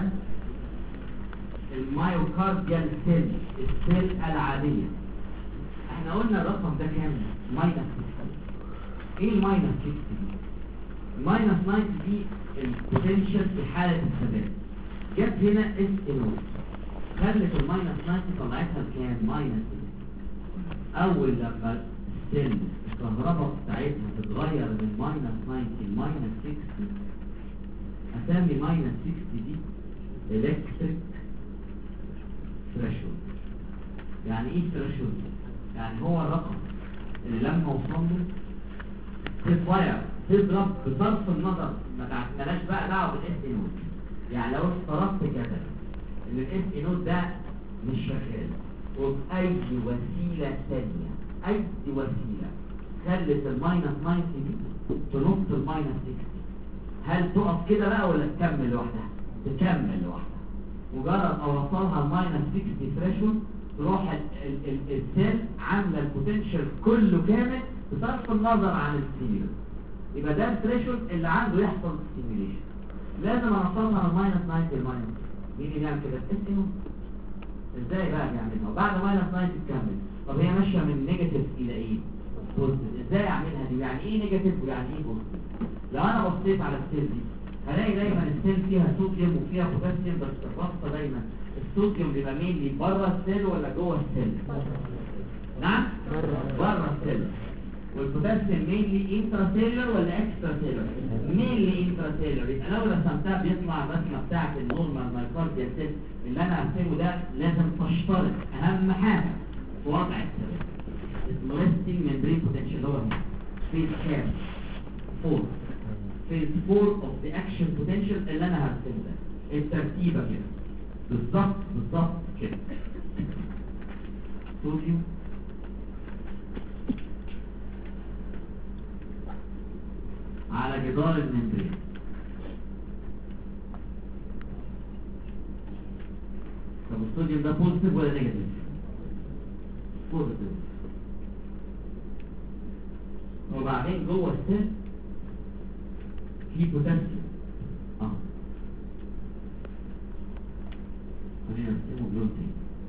المايوكارديال سيل، السيل العادية. احنا قلنا الرقم ده كام؟ ماينس 60. ايه الماينس 60 دي؟ الماينس 90 دي البوتنشال في حالة الثبات. جت هنا اس نوت، خلت الماينس 90 طلعتها بكام؟ ماينس 60. اول لما السيل الكهرباء بتاعتها تتغير من ماينس 90 لماينس 60، اسمي ماينس 60 دي الكتريك ثريشولد. يعني ايه ثريشولد؟ يعني هو الرقم اللي لما وصل له تتغير، تضرب بصرف النظر، مالهاش بقى دعوه بالاس نوت. يعني لو افترضت كده ان الاس نوت ده مش شغال، وبأي وسيله ثانيه، اي وسيله خلت الماينس 90 دي تنط الماينس 60، هل تقف كده بقى ولا تكمل لوحدها؟ تكمل لوحدها. مجرد او وصلها الماينس 60 ثريشولد تروح السيل عامله البوتنشال كله كامل بصرف النظر عن الستيميولس. يبقى ده الثريشولد اللي عنده يحصل ستيميوليشن. لازم اوصلها الماينس 90 الماينس. مين اللي بيعمل كده؟ اسمه ازاي بقى بيعملها؟ وبعد ماينس 90 تكمل. طب هي ماشيه من نيجاتيف الى ايه؟ بوزيتيف. ازاي اعملها دي؟ يعني ايه نيجاتيف ويعني ايه بوزيتيف؟ لو انا بصيت على السيل دي هلاقي دايما السيل فيها صوديوم وفيها بوتاسيوم، بس الرابطه دايما الصوديوم بيبقى مينلي بره السيل ولا جوه السيل؟ نعم بره السيل. والبوتاسيوم مينلي انتراسيلر ولا اكستراسيلر؟ مينلي انتراسيلر. يبقى لو رسمتها بيطلع الرسمه بتاعت النورمال مايكارديال سيل اللي انا هرسمه ده. لازم تشترط اهم حاجه في وضع السيل اسمه ريستنج ممبرين بوتنشال، اللي هو فيز كام 4. phase 4 of the action potential اللي انا هرسمه ده. الترتيبه كده بالظبط كده. صوديوم على جدار الممبرين. طب الصوديوم ده بوزيتيف ولا نيجاتيف؟ بوزيتيف. وبعدين جوه السيل في بوتاسيوم. خلينا نرسمه بلون تاني.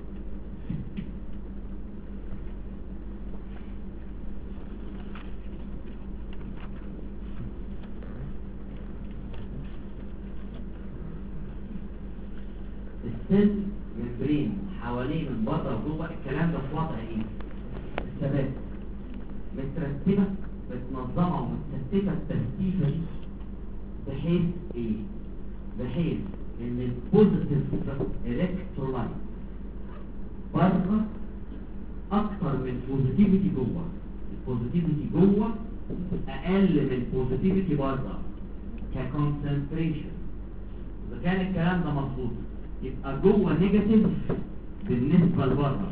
السيل ممبرين حواليه من بره وجوه. الكلام ده في وضع ايه؟ الثبات. مترتبه متنظمه ومتستفه الترتيبه دي بحيث ايه؟ بحيث ان البوزيتيف الكترولايت بره اكتر من البوزيتيفيتي جوه. البوزيتيفيتي جوه اقل من البوزيتيفيتي بره ككونسنتريشن. اذا كان الكلام ده مظبوط يبقى جوه نيجاتيف بالنسبه لبره.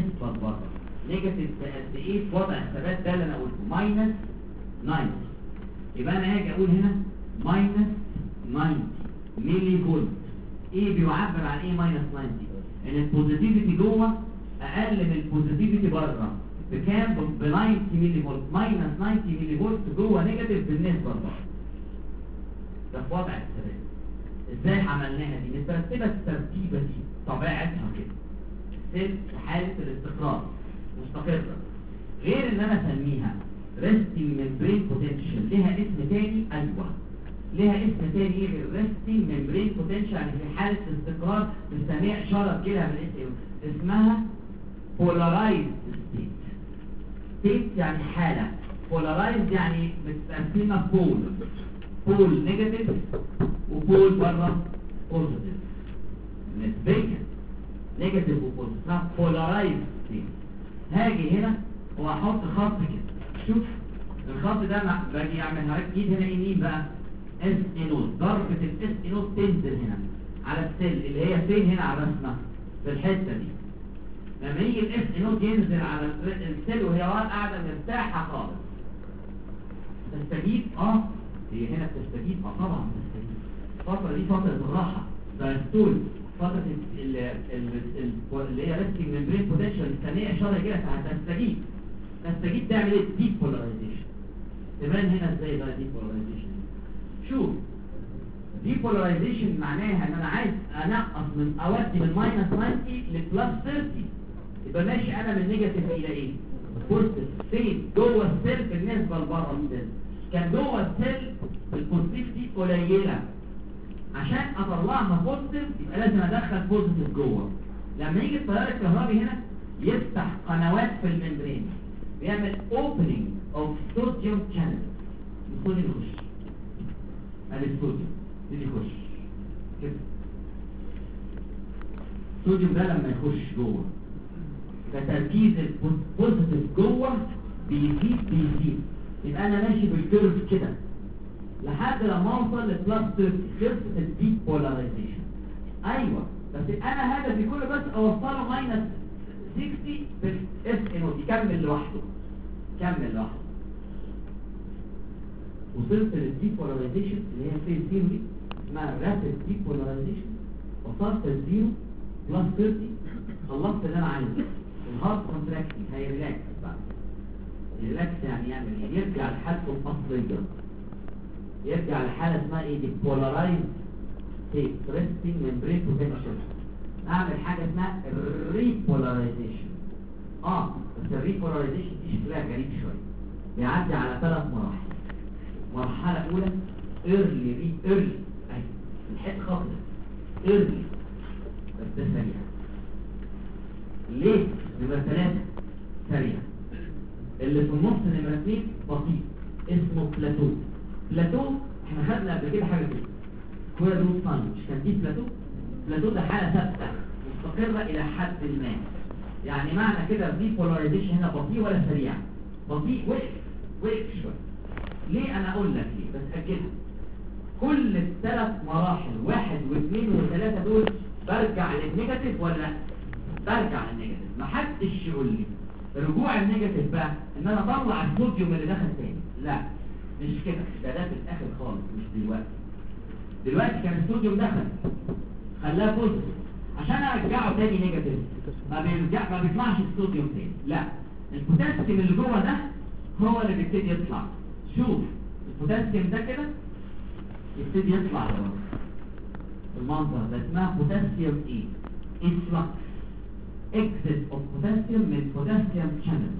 نيجاتيف بقد ايه في وضع الثبات ده اللي انا قلته ماينس 90. يبقى انا هاجي اقول هنا ماينس 90 ملي فولت. ايه بيعبر عن ايه ماينس 90؟ ان البوزيتيفيتي جوه اقل من البوزيتيفيتي بره بكام؟ ب 90 ملي فولت. ماينس 90 ملي فولت جوه نيجاتيف بالنسبه لبره. ده في وضع الثبات. ازاي عملناها دي؟ مترتبه الترتيبه دي طبيعتها كده. السيل في حاله الاستقرار مستقره. غير ان انا اسميها ريستنج ممبرين بوتنشال ليها اسم تاني. ايوه ليها اسم تاني. ايه غير ريستنج ممبرين بوتنشال؟ يعني في حاله الاستقرار بنسميها اشاره كده بالاسم اسمها بولارايزد ستيت. ستيت يعني حاله، بولارايزد يعني متقسمه بول نيجاتيف وبول بره بوزيتيف نسبيا. نيجاتيف وبوزيتيف اسمها بولارايزد ستيت. هاجي هنا واحط خط كده. شوف الخط ده باجي اعمل هركز هنا يمين بقى اس انوت. ضربه الاس انوت تنزل هنا على السيل اللي هي فين هنا على الرسمه في الحته دي. لما يجي الاس انوت ينزل على السيل وهي قاعده مرتاحه خالص تستجيب. هي هنا بتستجيب. طبعا بتستجيب. الفتره دي فتره الراحه دايستول. فتره اللي هي ريستنج ممبرين بوتنشال مستنيه اشاره كده تستجيب تعمل ايه؟ ديبولاريزيشن. تبان هنا ازاي بقى ديبولاريزيشن؟ شوف ديبولاريزيشن معناها ان انا عايز انقص من اودي من ماينس 90 لبلس 30. يبقى ماشي انا من نيجاتيف الى ايه؟ بوزيتيف. فين؟ جوه السيل بالنسبه لبره السيل. كان جوه السيل البوزيتيفيتي قليله. عشان اطلعها بوزيتيف يبقى لازم ادخل بوزيتيف جوه. لما يجي التيار الكهربي هنا يفتح قنوات في الممبرين بيعمل opening of sodium channel. الصوديوم يخش. ادي الصوديوم يجي يخش كده. الصوديوم ده لما يخش جوه فتركيز البوزيتيف جوه بيزيد. يبقى انا ماشي بالكيرف كده لحد لما اوصل لبلس 30. خلصت الديبولاريزيشن. ايوه بس انا هدفي كله بس اوصله ماينس 60 بالاس انوت يكمل لوحده. وصلت للديبولاريزيشن اللي هي فين زيرو دي اسمها رابيد ديبولاريزيشن. وصلت للزيرو بلس 30. خلصت اللي انا عايزه. الهارت كونتراكتنج هيريلاكس بعد. ريلاكس يعني يعمل ايه؟ يرجع لحالته الاصليه. يرجع لحاله اسمها ايه؟ ديبولارايز ستيت ريستنج ممبرين بوتنشال. اعمل حاجه اسمها ريبولاريزيشن. بس الريبولاريزيشن دي شكلها غريب شويه. بيعدي على 3 مراحل. مرحله اولى ايرلي اهي الحته خالص ايرلي بس ده سريع. ليه؟ نمرة 3 سريع. اللي في النص نمرة 2 بطيء اسمه بلاتو. احنا خدنا قبل كده حاجه كده سكوير روت ساين. مش كان دي بلاتو ده حاله ثابته مستقره الى حد ما. يعني معنى كده الديبولاريزيشن هنا بطيء ولا سريع؟ بطيء. وقف شويه. ليه؟ انا اقول لك ليه بس اجلها. كل الثلاث مراحل 1 و2 و3 دول برجع للنيجاتيف ولا لا؟ برجع للنيجاتيف. محدش يقول لي رجوع النيجاتيف بقى ان انا اطلع الصوديوم اللي دخل تاني، لا مش كده، ده في الاخر خالص مش دلوقتي. دلوقتي كان الصوديوم دخل خلاه بوزيتيف، عشان ارجعه تاني نيجاتيف ما بيطلعش الصوديوم تاني، لا البوتاسيوم اللي جوه ده هو اللي بيبتدي يطلع. شوف البوتاسيوم ده كده يبتدي يطلع لبره المنظر ده، اسمها بوتاسيوم ايه؟ influx exit of potassium من potassium channel.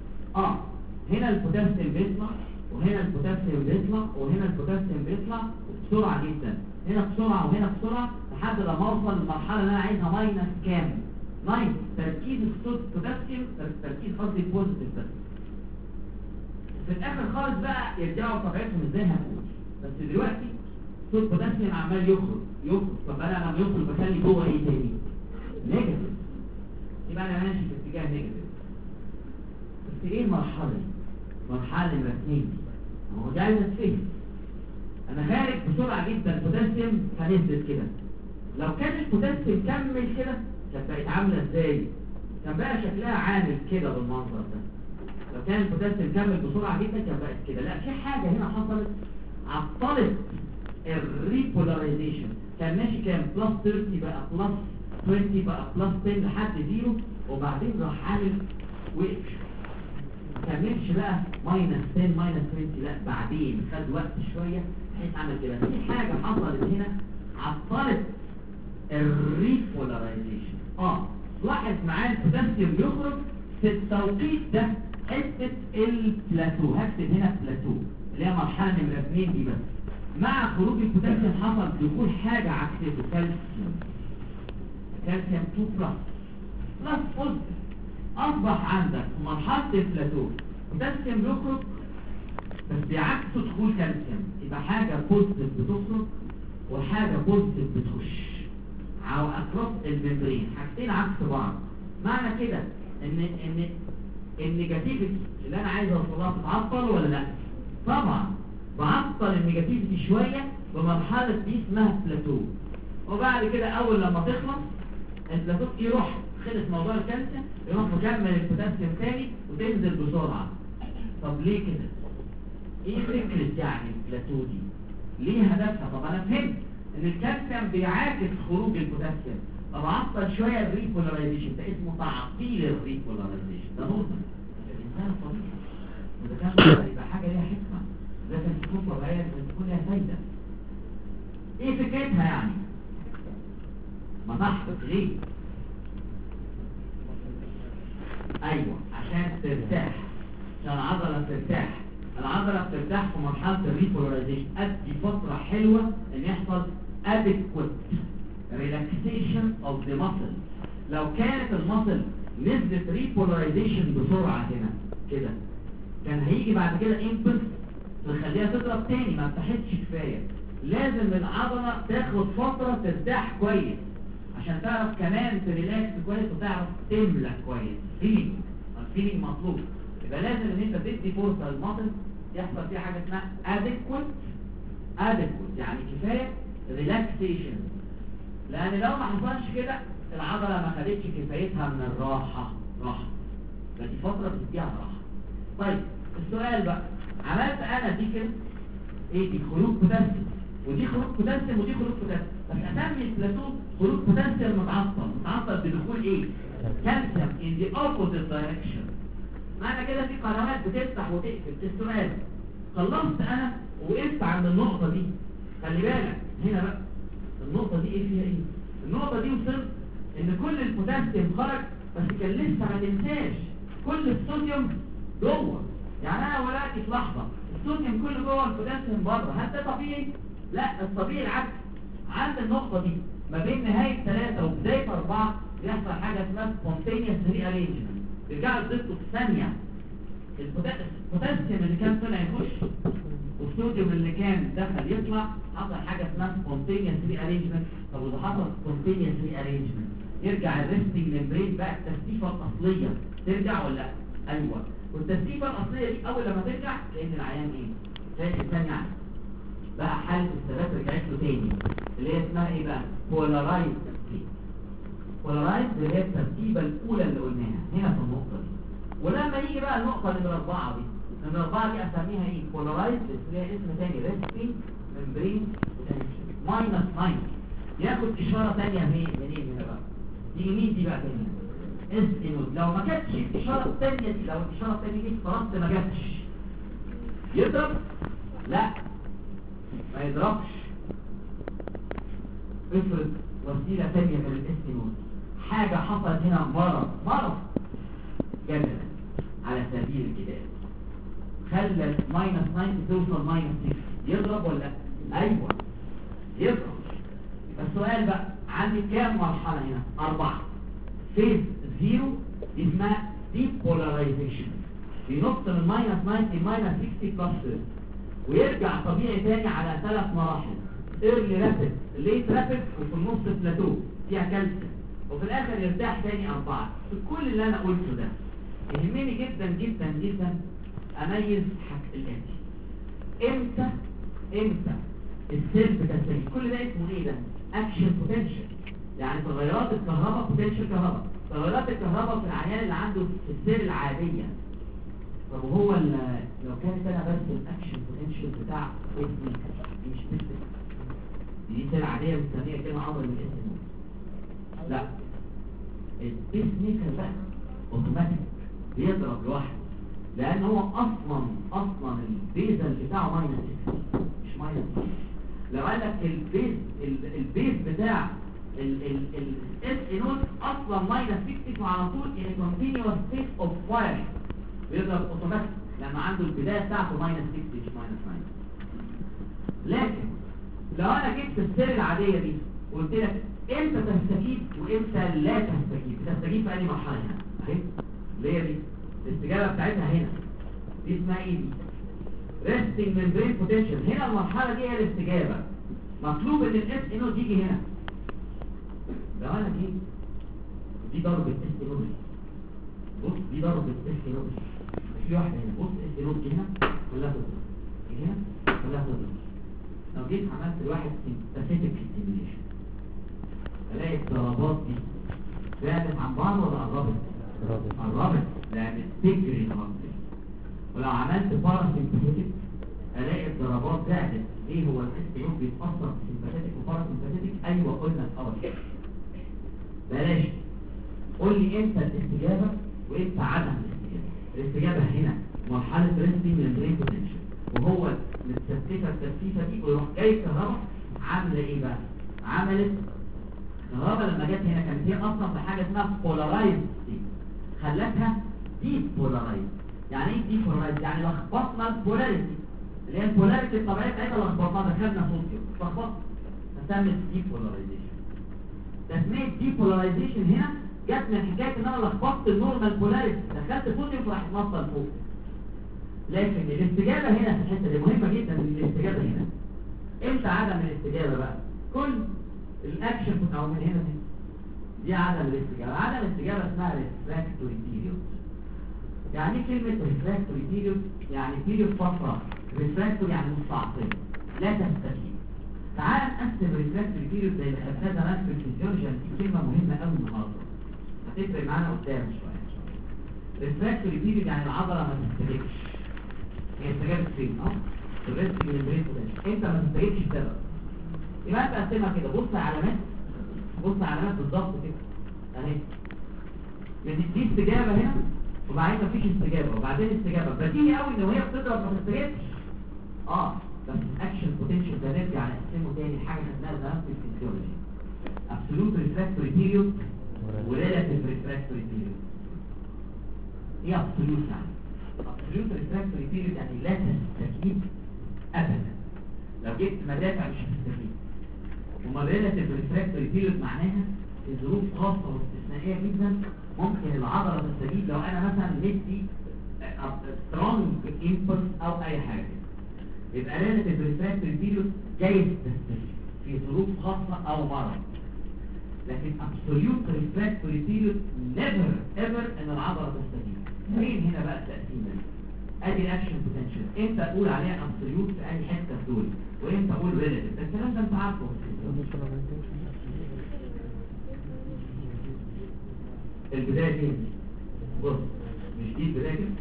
هنا البوتاسيوم بيطلع وهنا البوتاسيوم بيطلع وهنا البوتاسيوم بيطلع بسرعه جدا، هنا بسرعه وهنا بسرعه لحد لما اوصل للمرحله اللي انا عايزها ماينس كام؟ ماينس تركيز البوتاسيوم، تركيز قصدي بوزيتيف بس. في الاخر خالص بقى يرجعوا طبيعتهم ازاي هنقول، بس دلوقتي صوت بوتاسيوم عمال يخرج. طب انا لما يخرج بخلي جوه ايه تاني؟ نيجاتيف. يبقى انا ماشي في اتجاه نيجاتيف. بس ايه المرحله دي؟ مرحله نمره 2 هو ده عايز اتفهم. انا خارج بسرعه جدا بوتاسيوم هنزل كده، لو كان البوتاسيوم كمل كده كانت بقت عامله ازاي؟ كان بقى شكلها عامل كده بالمنظر ده. لو كان البوتاسيوم كمل بسرعه جدا كان بقت كده. لا في حاجه هنا حصلت عطلت الريبولاريزيشن. كان ماشي كام؟ بلس 30 بقى بلس 20 بقى بلس 10 لحد 0، وبعدين راح عامل وقف. ما كملش بقى ماينس 10 ماينس 20، لا بعدين خد وقت شويه بحيث عمل كده. في حاجه حصلت هنا عطلت الريبولاريزيشن. لاحظ معايا البوتاسيوم بيخرج في التوقيت ده حته البلاتو. هكتب هنا بلاتو اللي هي مرحله نمره 2 دي. بس مع خروج البوتاسيوم حصل دخول حاجه عكسته، كالسيوم 2 بلس بوزيتيف. اصبح عندك في مرحله البلاتو بوتاسيوم بيخرج بس بيعكسوا دخول كالسيوم، يبقى حاجه بوزيتيف بتخرج وحاجه بوزيتيف بتخش على اطراف الممبرين، حاجتين عكس بعض. معنى كده ان النيجاتيفيتي اللي انا عايز اوصلها تتعطل ولا لا؟ طبعا بعطل النيجاتيفيتي شويه بمرحله دي اسمها بلاتو، وبعد كده اول لما تخلص البلاتو يروح خلص موضوع الكالسيوم، يروح مكمل البوتاسيوم تاني وتنزل بسرعه. طب ليه كده؟ ايه فكره يعني البلاتو دي؟ ليه هدفها؟ طب انا فهمت ان الكالسيوم بيعاكس خروج البوتاسيوم، طب عطل شويه الريبولاريزيشن، ده اسمه تعطيل الريبولاريزيشن. ده نقطه الانسان طبيعي، واذا كان يبقى حاجه ليها حكمه، لازم تكون طبيعيه، لازم تكون لها فايده. ايه فكرتها يعني؟ ما تحصل ليه؟ ايوه عشان ترتاح، عشان العضله ترتاح. العضله بترتاح في مرحله الريبولاريزيشن، ادي فتره حلوه ان يحصل adequate relaxation of the muscle. لو كانت المصل نزلت ريبولاريزيشن بسرعه هنا كده، كان هيجي بعد كده امبلس تخليها تضرب تاني، ما ارتاحتش كفايه. لازم العضله تاخد فتره ترتاح كويس عشان تعرف كمان تريلاكس كويس وتعرف تملى كويس. الفيلينج مطلوب. يبقى لازم ان انت تدي فرصه للمصل يحصل فيها حاجه اسمها adequate يعني كفايه ريلاكسيشن. لان لو ما حصلش كده العضله ما خدتش كفايتها من الراحه، فدي فتره بتديها راحه. طيب السؤال بقى، عملت انا دي كده ايه؟ دي خروج بوتاسيوم ودي خروج بوتاسيوم ودي خروج بوتاسيوم، بس اسمي البلاتو خروج بوتاسيوم متعطل بدخول ايه؟ كالسيوم in the opposite direction. معنى كده في قنوات بتفتح وتقفل. السؤال، خلصت انا وقفت عند النقطه دي، خلي بالك هنا بقى النقطه دي ايه فيها ايه؟ النقطه دي وصلت ان كل البوتاسيوم خرج، بس كان لسه ما تنساش كل الصوديوم جوه. يعني انا ولقيت في لحظه الصوديوم كله جوه البوتاسيوم بره، هل ده طبيعي؟ لا، الطبيعي العكس. عند النقطه دي ما بين نهايه 3 وبدايه 4 بيحصل حاجه اسمها spontaneous rearrangement، بيرجعوا يضبطوا في ثانيه. البوتاسيوم اللي كان طلع يخش والصوديوم اللي كان دخل يطلع، حصل حاجه اسمها spontaneous rearrangement. طب وإذا حصل spontaneous rearrangement يرجع الريستنج ممبرين بقى التسليفه الاصليه ترجع ولا لا؟ ايوه. والتسليفه الاصليه دي اول لما ترجع كأن العيان ايه؟ كأن الانسان يعني بقى حالة الثبات رجعت له تاني اللي هي اسمها ايه بقى؟ بولارايز ستيت. بولارايز اللي هي الترتيبة الأولى اللي قلناها هنا في النقطة دي. ولما يجي بقى النقطة نمرة 4 دي، نمرة 4 دي اسميها ايه؟ بولارايز اللي هي اسم تاني ريستنج ممبرين بوتنشال ماينس 9. ياخد اشارة تانية منين هنا بقى؟ دي مين دي بقى تانية؟ اس انود. لو ما كانتش الاشارة التانية دي، لو الاشارة التانية دي فرصت ما جاتش يضرب؟ لا ما يضربش. افرض وسيلة تانية من الاس انود، حاجة حصلت هنا مرض جدلا على سبيل الجدال خلت ماينس 9 توصل ماينس 6، يضرب ولا لا؟ ايوه يضرب. السؤال بقى عندي كام مرحلة هنا؟ 4. فيز 0 اسمها ديبولاريزيشن، بينط من ماينس 9 لماينس 60 بلس ويرجع طبيعي تاني على 3 مراحل: ايرلي رابيد، ليت رابيد، وفي النص بلاتو فيها كالسيوم، وفي الاخر يرتاح تاني 4. في كل اللي انا قلته ده يهمني جدا جدا جدا اميز الاتي: امتى السيل بتستجيب. كل ده اسمه ايه ده؟ اكشن بوتنشال، يعني تغيرات الكهرباء، بوتنشال كهرباء، تغيرات الكهرباء في العيان اللي عنده السيل العاديه. طب وهو لو كانت انا برسم الاكشن بوتنشال بتاع اسمي مش بس دي سيل عاديه بنسميها كده عضله من الاسم، لا البيس ميكر بقى اوتوماتيك بيضرب لوحده، لان هو اصلا البيزل بتاعه ماينس 6 مش ماينس 6. لو قال لك البيز بتاع الاس انود اصلا ماينس 60 وعلى طول ان كونتينيوس ستيت اوف فايرنج بيضرب اوتوماتيك لما عنده البدايه بتاعته ماينس 60 مش ماينس 9. لكن لو انا جبت السير العاديه دي وقلت لك امتى تستجيب وامتى لا تستجيب، تستجيب في اي مرحله هنا اهي اللي هي دي الاستجابه بتاعتها هنا دي اسمها ايه؟ دي ريستنج ممبرين بوتنشال. هنا المرحله دي هي الاستجابه، مطلوب ان الاس انود يجي هنا. لو انا جيت دي ضربه اس انود، بص دي ضربه اس انود، في واحده هنا بص اس انود هنا خلاها تضرب هنا خلاها تضرب. لو جيت عملت الواحد سيمباثيك ستيميوليشن الاقي الضربات دي بعدت عن بعض ولا قربت؟ لان تجري المنطقه. ولو عملت باراسيمباثيك الاقي الضربات بعدت. ايه هو الاستيروب بيتاثر بسيمباثيك وباراسيمباثيك؟ ايوه قلنا الاول. بلاش قول لي امتى الاستجابه وامتى عدم الاستجابه. الاستجابه هنا مرحله ريستنج ممبرين بوتنشال، وهو متستفه التسفيفه دي ويروح جاي الكهرباء عامله ايه بقى؟ عملت الكهرباء لما جت هنا كانت هي اصلا في حاجه اسمها بولارايز ستيت، خلتها دي بولارايز. يعني ايه دي بولارايز؟ يعني لخبطنا البولاريتي اللي هي البولاريتي الطبيعيه بتاعتها، لخبطنا دخلنا صوتيوم لخبطنا فسمت دي بولارايزيشن. تسميه دي بولارايزيشن هنا جت من حكايه ان انا لخبطت النورمال بولاريتي، دخلت صوتيوم فراح نطل فوق. لكن الاستجابه هنا في الحته دي مهمه جدا. الاستجابه هنا امتى عدم الاستجابه بقى؟ كل الاكشن او من هنا دي عدم الاستجابه. عدم الاستجابه اسمها ريفراكتوري بيريود. يعني ايه كلمه ريفراكتوري بيريود؟ يعني بيريود فتره، ريفراكتوري يعني مستعصيه لا تستجيب. تعال نقسم ريفراكتوري بيريود زي اللي خدناها زمان في الفيزيولوجي، دي كلمه مهمه قوي النهارده هتفرق معانا قدام شويه. ريفراكتوري بيريود يعني العضله ما تستجيبش. هي استجابت فين؟ الريسك من البريد بوتنشال انت ما تستجيبش السبب. يبقى انت قسمها كده، بص علامات بالظبط كده اهي. دي استجابه هنا وبعدين مفيش استجابه وبعدين استجابه. بديهي قوي ان هي بتضرب ما تستجيبش. بس الاكشن بوتنشال ده نرجع نقسمه تاني حاجه خدناها زمان في الفيزيولوجي: ابسولوت ريفراكتوري بيريود وريلاتيف ريفراكتوري بيريود. ايه ابسولوت يعني؟ absolute refractory period يعني لا تستجيب ابدا. لو جبت مدافع مش هتستجيب. وما relative refractory period معناها في ظروف خاصه واستثنائيه جدا ممكن العضله تستجيب. لو انا مثلا مدي strong impulse او اي حاجه يبقى relative refractory period جايز تستجيب في ظروف خاصه او مرض. لكن absolute refractory period never ever ان العضله تستجيب. فين هنا بقى التقسيمه دي؟ ادي الاكشن بوتنشال. امتى اقول عليها ابسوليوت في اي حته في دول، وامتى اقول ريلاتيف؟ ده الكلام ده انت عارفه. البدايه دي بص، مش دي البدايه كده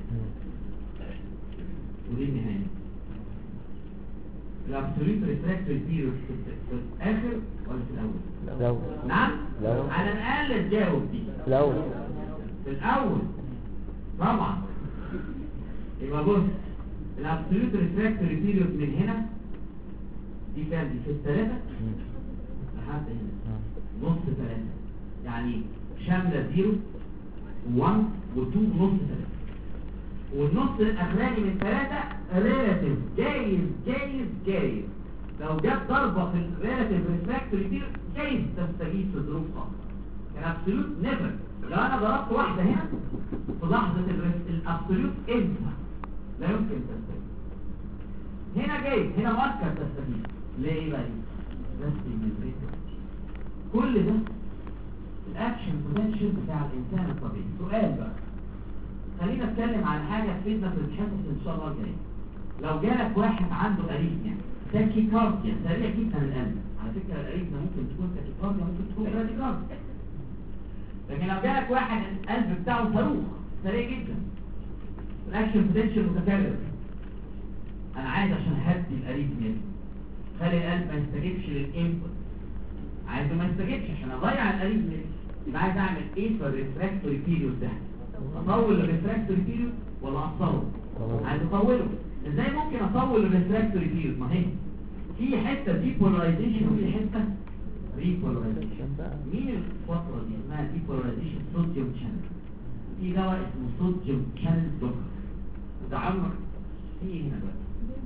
ودي النهايه. الابسوليوت ريفراكتوري بيريود في الاخر ولا في الاول؟ الاول. نعم الأول. على الاقل تجاوب دي الاول. في الاول طبعا. يبقى بص، الابسوليوت ريفراكتوري بيريود من هنا دي كام؟ دي في الثلاثه لحد هنا نص ثلاثه، يعني شامله 0 و1 و2 نص ثلاثه، والنص الاخراني من ثلاثه ريلاتيف. جايز لو جت ضربه في الريلاتيف ريفراكتوري بيريود جايز تستجيب في ظروف خاصه. الابسوليوت نيفر. لو انا ضربت واحده هنا في لحظه الابسوليوت انسى، لا يمكن تستجيب. هنا جايز، هنا مؤكد تستجيب. ليه بقى؟ بس من كل ده الاكشن بوتنشال بتاع الانسان الطبيعي. سؤال بقى، خلينا نتكلم عن حاجه تفيدنا في الحصص ان شاء الله الجايه. لو جالك واحد عنده اريثميا، تاكيكارديا سريع جدا القلب، على فكره الاريثميا ممكن تكون تاكيكارديا ممكن تكون براديكارديا، لكن لو جالك واحد القلب بتاعه صاروخ سريع جدا، الاكشن بوتنشال متكرر، انا عايز عشان اهدي الاريثميا دي خلي القلب ما يستجيبش للانبوت، عايزه ما يستجيبش عشان اضيع الاريثميا دي، يبقى عايز اعمل ايه في الريفراكتوري بيريود ده؟ اطول الريفراكتوري بيريود ولا اقصره؟ عايز اطوله. ازاي ممكن اطول الريفراكتوري بيريود؟ ما هي في حته ديبولاريزيشن وفي حته ريبولاريزيشن. مين الفتره دي اسمها ديبولاريزيشن؟ صوديوم شانل. في دواء اسمه صوديوم شانل بلوكر، وده عمرك في هنا بقى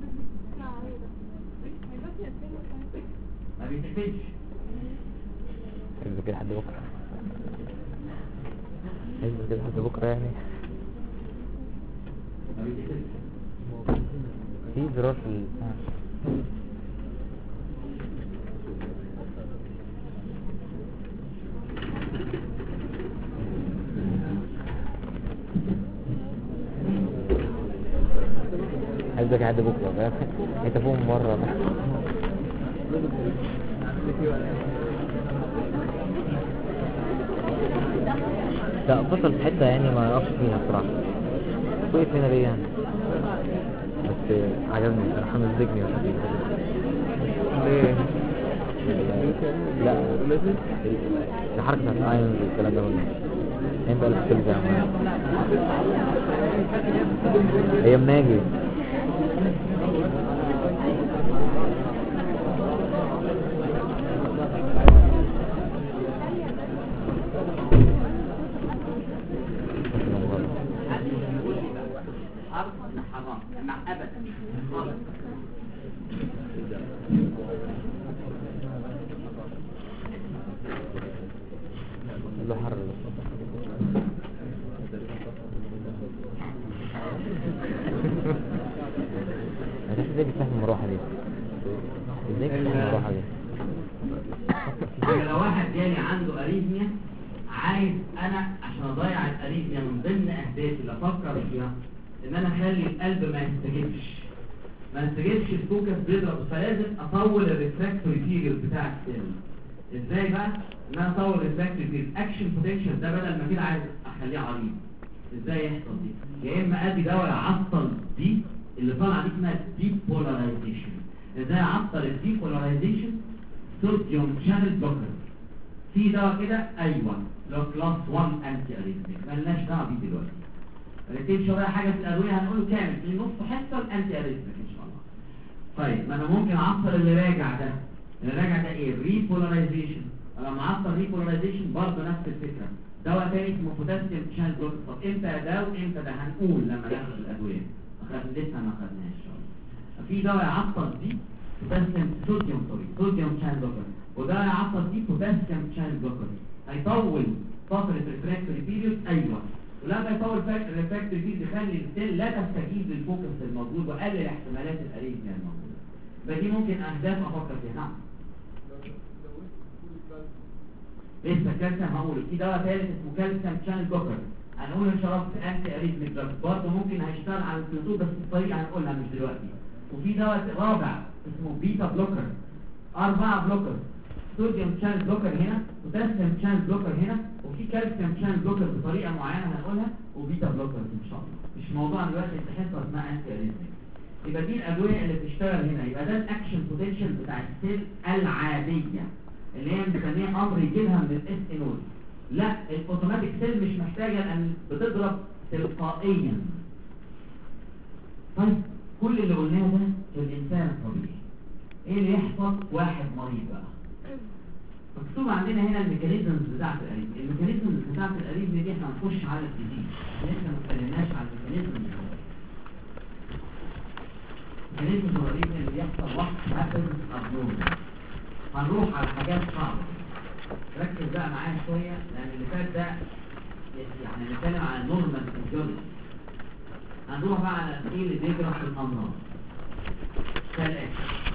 ما بيتقفلش. حزب كده لحد بكره، حزب كده لحد بكره يعني. ما بيتقفلش. في زرار في حزبك لحد بكره، فاهم؟ هيتفوهم مره بقى. لا فصل في حته يعني ما اعرفش فيها الصراحه، وقف هنا ليه يعني، بس عجبني صراحه، مزجني ليه؟ لا الحركه بتاعت الايونز والكلام ده كله انت اللي بتلزق هي مناجي. له حر انا ازاي بتفهم المروحه دي؟ ازاي بتفهم المروحه دي؟ لو واحد جالي عنده اريثميا، عايز انا عشان اضيع الاريثميا من ضمن اهدافي اللي افكر فيها ان انا اخلي القلب ما يستجيبش الفوكس بيضرب، فلازم اطول الريفراكتوري بيريود بتاع السيل. ازاي بقى؟ ان انا اطول الريفراكتوري بيريود. اكشن بوتنشال ده بدل ما كده عايز اخليه عريض. ازاي يحصل دي؟ يا اما ادي دواء يعطل دي اللي طالعه دي اسمها ديبولاريزيشن. ازاي اعطل الديبولاريزيشن؟ صوديوم شانل بلوكر. في دواء كده ايوه لو كلاس 1 انتي اريثميك، مالناش دعوه بيه دلوقتي. ركبش ورايا حاجه في الادويه هنقوله كامل في نص حصه الانتي اريثميك ان شاء الله. طيب ما انا ممكن اعطل اللي راجع ده. اللي راجع ده ايه؟ ريبولاريزيشن. لما اعطل ريبولاريزيشن برضه نفس الفكره. دواء تاني اسمه بوتاسيوم شانل بلوكر. طب امتى ده وامتى ده؟ هنقول لما ناخد الادويه. لسه ما خدناش ان شاء الله. في دواء يعطل دي صوديوم شانل بلوكر، وده يعطل دي بوتاسيوم شانل بلوكر. هيطول فتره الريفراكتوري بيريود ايوه، ولما يطول الريفراكتوري بيريود يخلي السيل لا تستجيب للفوكس الموجود وقلل احتمالات الاريثميا الموجوده. فدي ممكن اهداف افكر فيها. نعم لسه كالسيوم هقول في دواء ثالث اسمه كالسيوم شانل بلوكر. هنقول ان شاء الله في انتي اريثميك دراج برضه ممكن هيشتغل على الفلوتو، بس الطريقه هنقولها مش دلوقتي. وفي دواء رابع اسمه بيتا بلوكر، 4 بلوكر، صوديوم شانل بلوكر هنا، بوتاسيوم شانل بلوكر هنا، وفي كالسيوم شانل بلوكر بطريقه معينه هنقولها، وبيتا بلوكر ان شاء الله. مش موضوع دلوقتي، الحصه اسمها انتي اريثميك. يبقى دي الادويه اللي بتشتغل هنا. يبقى ده الاكشن بوتنشال بتاع السيل العاديه اللي هي بنسميها امر يجيبها من الاس انول. لا، الاوتوماتيك سيل مش محتاجه ان بتضرب تلقائيا. طيب كل اللي قلناه ده في الانسان الطبيعي. ايه اللي يحصل واحد مريض بقى؟ مكتوب عندنا هنا الميكانيزمز بتاعت الاريثميا. الميكانيزمز بتاعت الاريثميا دي احنا هنخش على الجديد، لسه ما اتكلمناش على الميكانيزمز. الميكانيزمز الاريثميا اللي بيحصل وقت هابنز ابنورمال. هنروح على حاجات صعبه. ركز بقى معايا شويه، لان اللي فات ده يعني بنتكلم عن نورمال فيزيولوجي. هنروح بقى على ايه اللي بيجرى في الامراض كالاتي.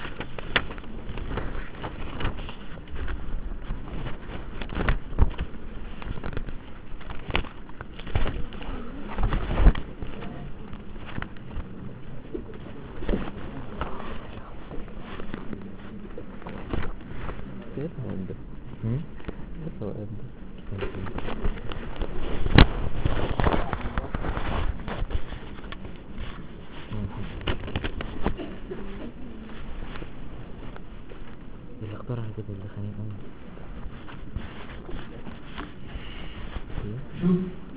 شوف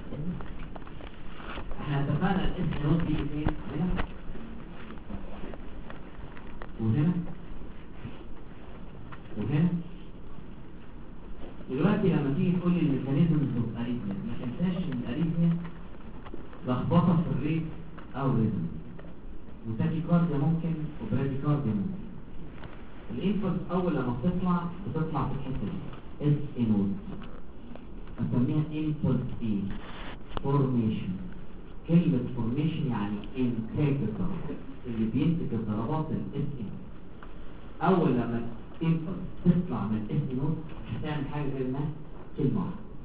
احنا اتفقنا الاسم نوت دي فين؟ هنا وهنا وهنا. دلوقتي لما تيجي تقول لي الميكانيزم بتاع الاريثميا، ما تنساش ان الاريثميا لخبطه في الريت او ريزم، وتاكيكارديا ممكن وبراديكارديا ممكن. الانفلس اول لما بتطلع في الحته دي اس انود، بنسميها impulse ايه؟ formation. كلمة formation يعني انتاج اللي بينتج الضربات الاس ان. اول لما impulse تطلع من الاس ان مش هتعمل حاجة غير انها كلمة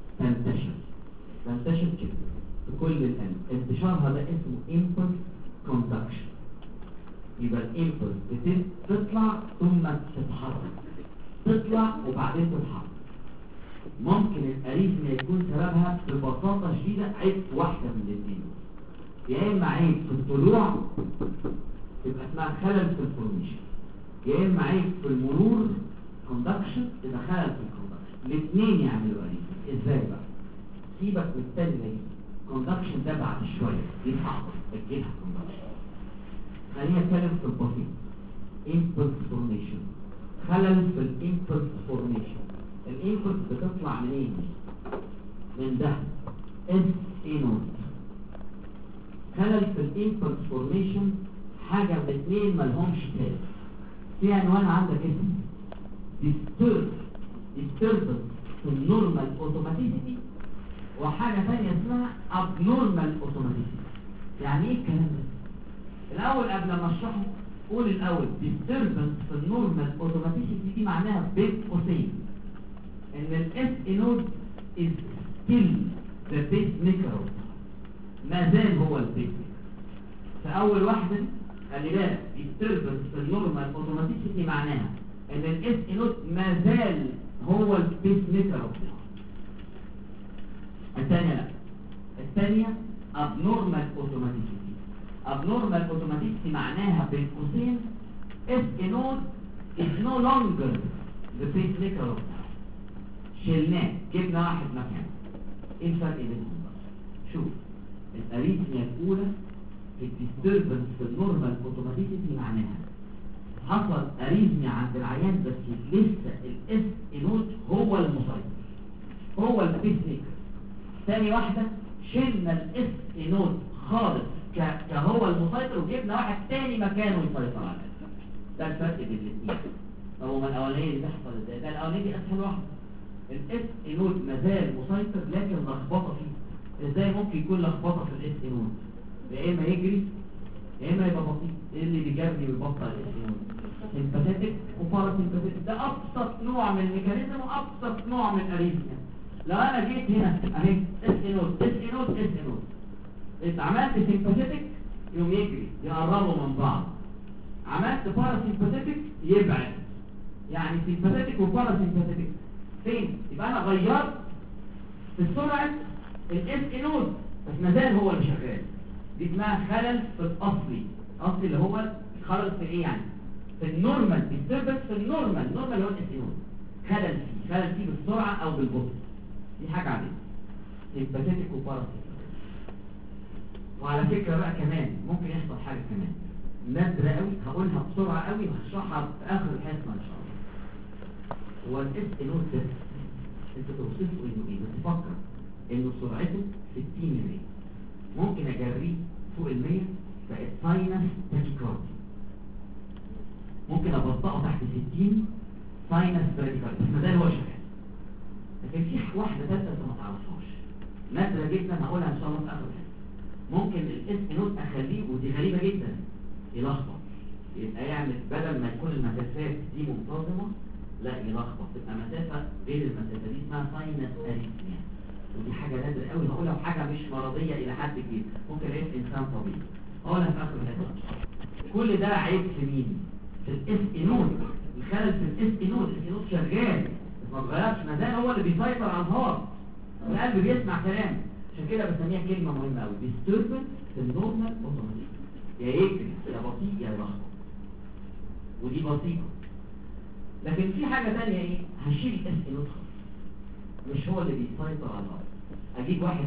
تنتشر كده في كل القلب. انتشارها ده اسمه impulse conduction. يبقى الامبلس بتطلع ثم تتحرك، تطلع وبعدين تتحرك. ممكن الاريثميا يكون سببها ببساطة شديدة عيب واحدة من الاثنين، يا اما عيب في الطلوع تبقى اسمها خلل في الفورميشن، يا اما عيب في المرور كوندكشن تبقى خلل في الكوندكشن. الاثنين يعملوا اريثميا. ازاي بقى؟ سيبك من الثاني كوندكشن ده بعد شوية دي صعبة تجيبها كوندكشن. خلينا نتكلم في البسيط. impulse formation، خلل في الامبلس فورميشن. الامبلس بتطلع منين؟ من ده اس اي نوت. خلل في الامبلس فورميشن حاجه من اثنين مالهمش تالت. في عنوان عندك اسمه disturbance في النورمال اوتوماتيسيتي، وحاجه ثانيه اسمها abnormal automaticity. يعني ايه الكلام ده؟ الاول قبل ما اشرحه قول الاول disturbance في النورمال اوتوماتيسيتي دي معناها بين قوسين ان الاس انود is still the pacemaker، ما زال هو البيسميكر. فاول واحده خلي بالك disturbance في النورمال اوتوماتيسيتي معناها ان الاس انود ما زال هو البيسميكر. الثانيه لا، الثانيه abnormal automaticity. abnormal automaticity معناها بين قوسين S node is no longer the pacemaker of now. شلناه جبنا واحد مكانه. ايه الفرق بينهم بقى؟ شوف الاريثميا الاولى الديستربنس في النورمال اوتوماتيسيتي معناها حصل اريثميا عند العيان بس لسه الاس نود هو المسيطر، هو البيسميكر. ثاني واحده شلنا الاس نود خالص كهو المسيطر وجبنا واحد تاني مكانه يسيطر على الاسم. ده الفرق بين الاثنين. هو من الاولانيه اللي بتحصل ازاي؟ ده الاولانيه دي اسهل واحده. الاس نود مازال مسيطر لكن لخبطه فيه. ازاي ممكن يكون لخبطه في الاس نود؟ يا اما يجري يا اما يبقى بطيء. ايه اللي بيجري ويبطل الاس نود؟ سيمباثيك وباراسيمباثيك. ده ابسط نوع من الميكانيزم وابسط نوع من الاريثميا. لو انا جيت هنا اهي اس نود اس نود اس نود، انت عملت سيمباثيتك يقوم يجري يقربوا من بعض، عملت باراسيمباثيتك يبعد، يعني سيمباثيتك وباراسيمباثيتك فين؟ يبقى انا غيرت في سرعه الاس نود بس ما زال هو اللي شغال. دي اسمها خلل في الاصلي اللي هو خلل في ايه يعني؟ في النورمال ديستربنس، في النورمال هو الاس نود خلل فيه بالسرعه او بالبطء، دي حاجه عاديه سيمباثيتك وباراسيمباثيك. وعلى فكره بقى كمان ممكن يحصل حاجه كمان نادره قوي هقولها بسرعه قوي وهشرحها في اخر الحصه ان شاء الله. هو الاس نود ده انت توصفه انه ايه؟ بس فكر انه سرعته 60 ممكن اجريه فوق ال 100 بقت ساينس تاكيكاردي، ممكن ابطئه تحت 60 ساينس براديكاردي بس ما زال هو شغال. لكن في واحده ثالثه انت ما تعرفهاش نادره جدا هقولها ان شاء الله في اخر الحصه. ممكن الاس نود اخليه ودي غريبه جدا يلخبط، يبقى يعمل بدل ما يكون المسافات دي منتظمه لا يلخبط، تبقى مسافه غير المسافه دي اسمها ساينس اريثميا، ودي حاجه نادره قوي هقولها وحاجه مش مرضيه الى حد كبير، ممكن يبقى انسان طبيعي هقولها في اخر الحصه. كل ده عيب في مين؟ في الاس نود، الخلل في الاس نود، الاس نود شغال بس ما اتغيرش، ما زال هو اللي بيسيطر على الهارت، القلب بيسمع كلام، عشان كده بسميها كلمه مهمه قوي disturbance في النورمال اوتوماتيك، يا يجري يا بطيء يا يلخبط، ودي بسيطه. لكن في حاجه ثانيه ايه؟ هشيل الاس نود خالص، مش هو اللي بيسيطر على الهارت، اجيب واحد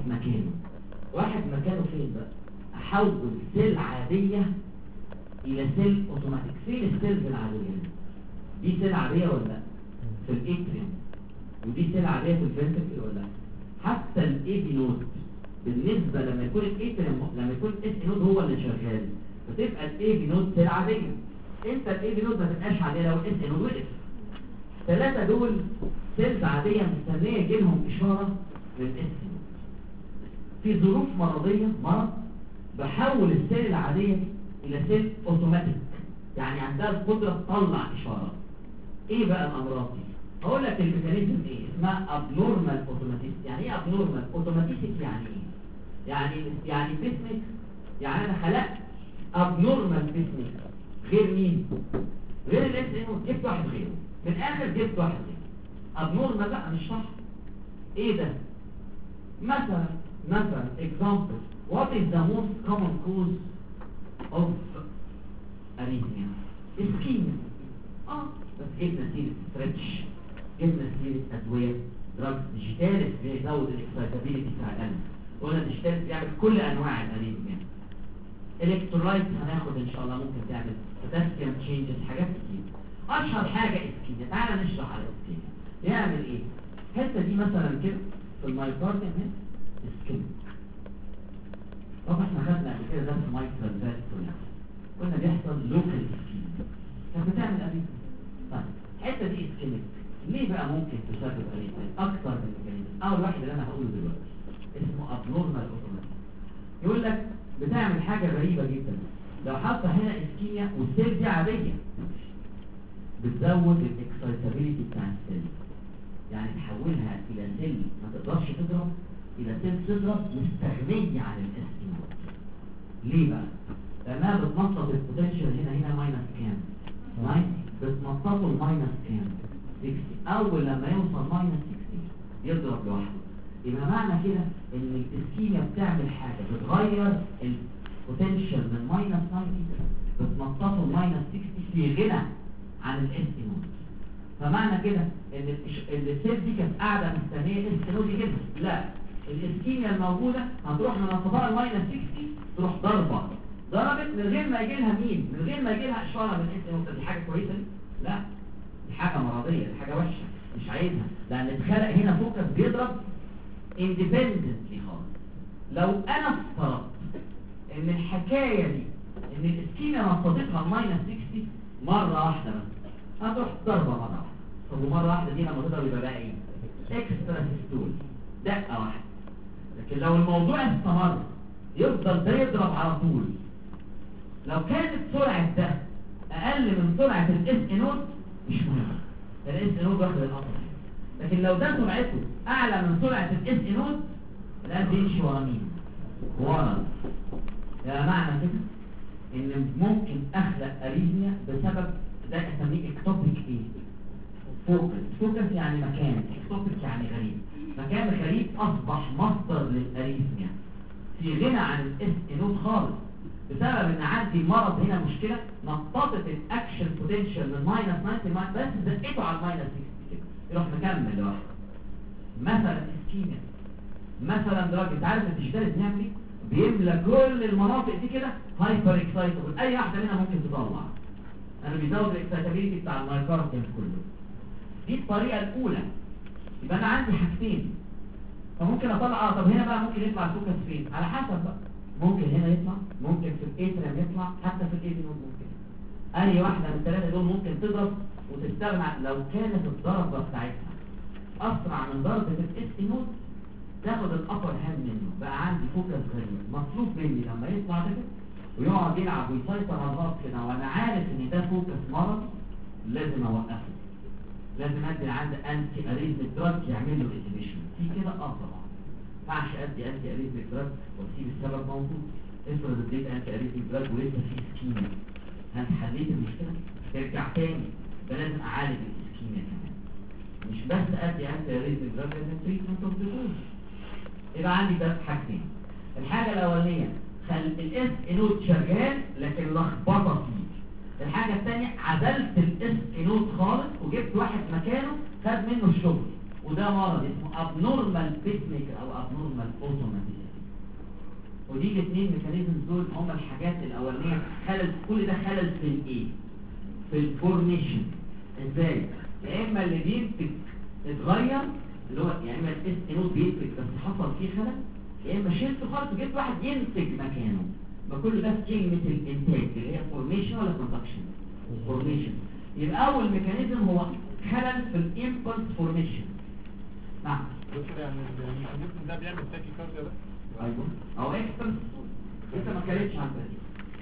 مكانه فين بقى؟ احول سيل عاديه الى سيل اوتوماتيك. فين السيلز العاديه دي؟ سيل عاديه ولا لا؟ في الاتريوم، ودي سيل عاديه في الفنتركل ولا لا؟ حتى الاي بي نود بالنسبه لما يكون الاتريوم لما يكون الاس نود هو اللي شغال فتبقى الاي بي نود سيل عاديه، انت الاي بي نود ما تبقاش عاديه لو الاس نود وقف. الثلاثه دول سيلز عاديه مستنيه يجي لهم اشاره للاس نود. في ظروف مرضيه مرض بحول السيل العاديه دي الى سيل اوتوماتيك، يعني عندها القدره تطلع اشاره. ايه بقى الامراض دي؟ هقول لك الميكانيزم ايه، اسمها ابنورمال اوتوماتيك. يعني ايه ابنورمال اوتوماتيك؟ يعني ايه؟ يعني بيسمك، يعني انا خلقت ابنورمال بيسمك غير مين؟ غير الاس ان، جبت واحد غيره، من الاخر جبت واحد غيره ابنورمال. لا مش صح. ايه ده؟ مثلا example what is the most common cause of arrhythmia؟ ischemia. بس جبنا سيرة ستريتش، جبنا سيرة أدوية دراجز ديجيتالس بيزود الاكسايتابيليتي بتاع القلب، قلنا ديجيتالس بيعمل كل أنواع الأريثميا. الكترولايت هناخد إن شاء الله ممكن تعمل بوتاسيوم تشينجز، حاجات كتير. أشهر حاجة اسكيميا، تعالى نشرح على الاسكيميا يعمل إيه. الحتة دي مثلا كده في المايوكارديوم هنا اسكيميا. طبعا احنا خدنا قبل كده درس مايكرال فاسكولار، قلنا بيحصل لوكال اسكيميا فبتعمل أريثميا. طيب الحته دي اسكيميك ليه بقى ممكن تسبب اريثميا؟ اكتر من ميكانيزم. اول واحد اللي انا هقوله دلوقتي اسمه ابنورمال اوتوماتيك. يقول لك بتعمل حاجه غريبه جدا، لو حاطه هنا اسكيميا والسيل دي عاديه بتزود الاكسايتابيليتي بتاع السيل، يعني تحولها الى سيل ما تقدرش تضرب الى سيل تضرب مستغنيه عن الاسكيميا. ليه بقى؟ لانها بتنطط البوتنشال هنا ماينس كام؟ 90. بتنططه الماينس كام؟ 60. اول لما يوصل ماينس 60 يضرب لوحده. يبقى معنى كده ان الاسكيميا بتعمل حاجه بتغير البوتنشال من ماينس 90 بتنططه الماينس 60 في غنى عن الاس نود. فمعنى كده ان السيل دي كانت قاعده مستنيه الاس نود كده، لا الاسكيميا الموجوده هتروح من انططاء الماينس 60 تروح ضربت من غير ما يجي لها مين؟ من غير ما يجي لها اشاره من الاس نود. دي حاجه كويسه؟ لا دي حاجه مرضيه، دي حاجه وحشه مش عايزها، لان اتخلق هنا فوكس بيضرب اندبندنتلي خالص. لو انا افترضت ان الحكايه دي ان الاسكيميا نططتها الماينس 60 مره واحده بس هتروح ضربه مره واحده. طب ومره واحده دي لما تضرب يبقى بقى ايه؟ اكسترا سيستول، دقه واحده. لكن لو الموضوع استمر يفضل ده يضرب على طول. لو كانت سرعه ده اقل من سرعه الاس نود مش مهم، الاس نود واخد القطر. لكن لو ده سرعته اعلى من سرعه الاس اي نود القلب يمشي ورا مين؟ ورا. يعني معنى كده ان ممكن اخلق اريثميا بسبب ده اسميه اكتوبيك ايه؟ فوكس يعني مكان، اكتوبيك يعني غريب. مكان غريب اصبح مصدر للاريثميا في غنى عن الاس اي نود خالص، بسبب ان عندي مرض هنا مشكله نططت الاكشن بوتنشال من -90 بس زقته على -60 كده يروح مكمل لوحده. مثلا اسكيميا، مثلا دراج، انت عارف الديجيتال بيعمل ايه؟ بيملى كل المناطق دي كده هايبر اكسايتبل، اي واحده منها ممكن تطلع. انا بيزود الاكسايتابيلتي بتاع المايكارديوم كله. دي الطريقه الاولى. يبقى انا عندي حاجتين، فممكن اطلع طب هنا بقى ممكن يطلع الفوكس فين؟ على حسب بقى، ممكن هنا يطلع، ممكن في الاتريم يطلع، حتى في الايدي نود ممكن. اي واحده من الثلاثه دول ممكن تضرب وتستغنى لو كانت الضربه بتاعتها اسرع من ضربه الاس اي نود تاخد الابر هاند منه. بقى عندي فوكس غريب مطلوب مني لما يطلع كده ويقعد يلعب ويسيطر على الضغط كده وانا عارف ان ده فوكس مرض، لازم اوقفه، لازم ادي عند انتي اريثميك دراج يعمل له انهبيشن. في كده طبعا ما ينفعش ادي انتي اريثميك دراج واسيب السبب موجود. افرض اديت انتي اريثميك دراج ولسه في اسكيميا، هل حليت المشكله؟ ترجع تاني، فلازم اعالج الاسكيميا كمان، مش بس ادي انتي اريثميك دراج، لازم تريتمنت اوف ذا كوز. يبقى عندي بس حاجتين. الحاجه الاولانيه الاس اي نود شغال لكن لخبطه فيه. الحاجه الثانيه عدلت الاس اي نود خالص وجبت واحد مكانه خد منه الشغل، وده مرض اسمه ابنورمال بيسميكر او ابنورمال اوتوماتيك. ودي الاثنين ميكانيزم دول هم الحاجات الاولانيه. خلل كل ده خلل في الايه؟ في الفورميشن. ازاي؟ يا اما اللي بينتج اتغير اللي هو يا اما الاس اي نود بينتج بس حصل فيه خلل، يا اما شلته خالص وجبت واحد ينتج مكانه. ما كل ده في كلمه الانتاج اللي هي فورميشن ولا كونتاكشن؟ فورميشن. يبقى اول ميكانيزم هو خلل في الامبلس فورميشن. نعم يعني الميكانيزم ده بيعمل تاكي كارديا بس؟ ايوه او اكسبلس لسه ما كانتش عن بالي.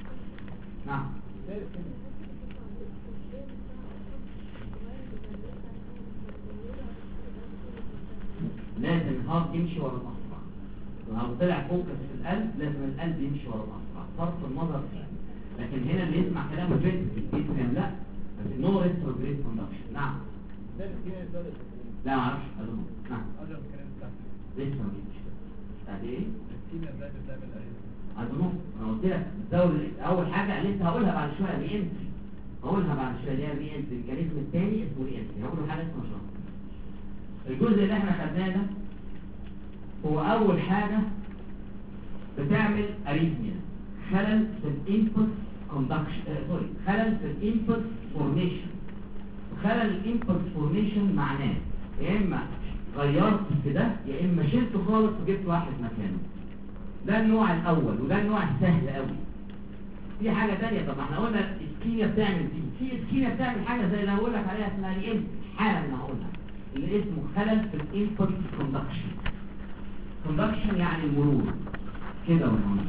نعم لازم الهارت يمشي ورا الاسرع. لو طلع فوكس في القلب لازم القلب يمشي ورا الاسرع، صرف النظر فيه. لكن هنا اللي يسمع كلام الفيتريم لا، بس نو ريتروجريد كوندكشن. نعم لا ما اعرفش اظن. نعم لسه ما جيتش بعد ايه؟ اظن انا قلت لك الدوري اول حاجه لسه هقولها بعد شويه الانتري، هقولها بعد شويه اللي هي الانتري. الميكانيزم الثاني اسمه الانتري، هقوله حاجه اسمها شرط. الجزء اللي احنا خدناه ده هو اول حاجة بتعمل اريثميا، خلل في الانبوت كوندكشن، خلل في الانبوت فورميشن. خلل الانبوت فورميشن معناه يا اما غيرت في ده يا اما شلته خالص وجبت واحد مكانه. ده النوع الاول وده النوع السهل قوي. في حاجة تانية، طب احنا قلنا اسكيميا بتعمل دي، في اسكيميا بتعمل حاجة زي اللي هقول لك عليها اسمها الانتري حالا انا هقولها، اللي اسمه خلل في الانبوت كوندكشن. كوندكشن يعني المرور كده والمرور.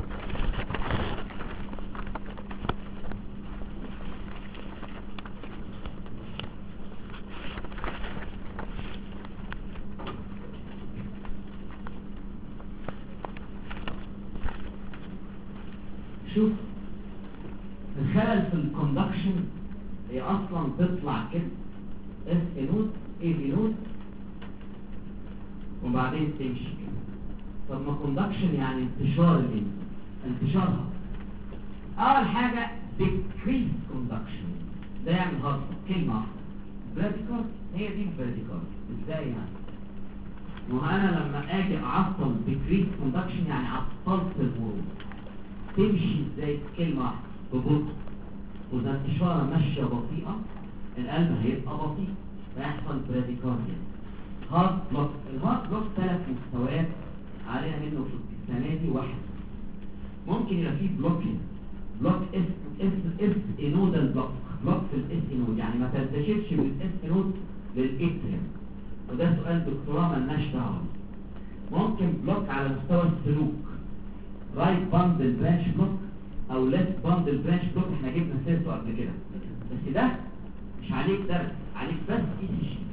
شوف الخلل في الكوندكشن هي اصلا تطلع كده اس اي نود اي بي نود وبعدين تمشي كده. طب ما كوندكشن يعني انتشار انتشارها. اول حاجه ديكريس كوندكشن، ده يعمل هارت كلمه واحده براديكارد. هي دي البراديكارد. ازاي يعني؟ وانا لما اجي اعطل ديكريس كوندكشن يعني عطلت المرور. تمشي ازاي؟ كلمه واحده ببطء، وده انتشارها ماشيه بطيئه القلب هيبقى بطيء فيحصل براديكارديا. هارت بلوك. الهارت بلوك 3 مستويات عليها منه في السنه دي واحد. ممكن يبقى فيه بلوكين، بلوك اس انودال بلوك، بلوك في الاس انود يعني ما تنتشرش من الاس انود للاتريم، وده سؤال دكتوراه مالناش دعوه. ممكن بلوك على مستوى السلوك، رايت باندل برانش بلوك او ليفت باندل برانش بلوك، احنا جبنا سيرته قبل كده. بس ده مش عليك درس، عليك بس اي سي جي.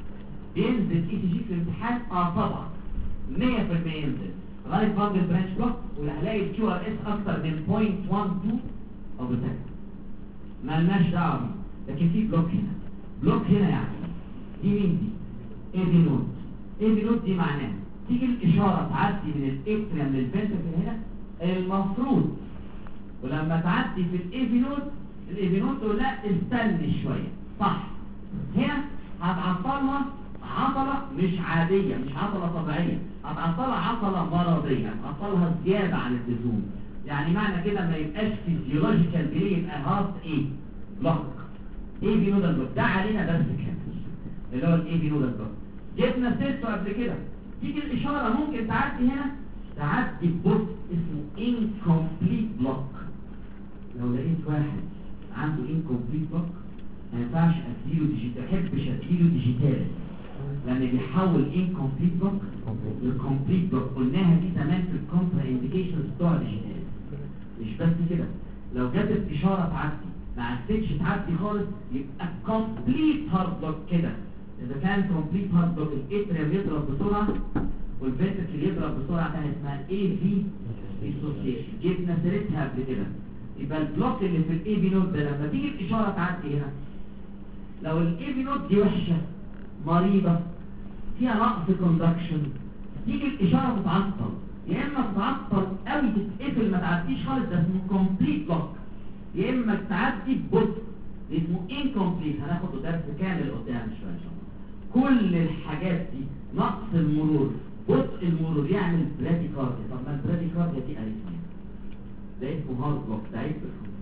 بينزل اي سي جي في الامتحان؟ طبعا 100% ينزل لغايه فانجل برانش بلوك، وهلاقي الكيو ار اس اكتر من 0.12 او بتاعي مالناش دعوه بيه. لكن في بلوك هنا، بلوك هنا يعني دي مين دي؟ اي بي نود. اي بي نود دي معناها تيجي الاشاره تعدي من الاكتريم للفنتركل هنا المفروض، ولما تعدي في الاي بي نود الاي بي نود تقول لا استني شويه، صح؟ هنا هتعطلها عضله مش عاديه، مش عضله طبيعيه، هتعطلها عضله مرضيه، هتعطلها زياده عن اللزوم. يعني معنى كده ما يبقاش فيزيولوجيكال ديلي، يبقى هارت ايه؟ بلوك. اي بي نودال بلوك ده علينا درس كامل اللي هو الاي بي نودال بلوك، جبنا سيرته قبل كده. تيجي الاشاره ممكن تعدي هنا، تعدي ببطء اسمه incomplete block. لو لقيت واحد عنده incomplete block ما ينفعش اديله ديجيتال، ما بحبش اديله ديجيتال لان بيحول incomplete block لcomplete block. قلناها دي زمان في الكونترا انديكيشنز بتوع الديجيتال. مش بس كده، لو جت الاشاره تعدي ما عرفتش تعدي خالص يبقى complete hard block كده. اذا كان complete hard block الاتريم يضرب بسرعه والفنتركل يضرب بسرعه ثانيه اسمها اي في ديسوسيشن، جبنا سيرتها قبل كده. يبقى البلوك اللي في الاي بي نود ده لما تيجي الاشاره تعدي هنا، لو الاي بي نود دي وحشه مريضه فيها نقص كوندكشن، تيجي الاشاره تتعطل، يا اما تتعطل قوي تتقفل ما تعديش خالص ده اسمه كومبليت بلوك، يا اما تعدي ببطء اسمه انكومبليت. هناخد درس كامل قدام شويه ان شاء الله. كل الحاجات دي نقص المرور، بطء المرور يعمل براديكارديا. طب ما البراديكارديا دي اريثميا، ده اسمه هارد بلوك، ده عيب بالخمس.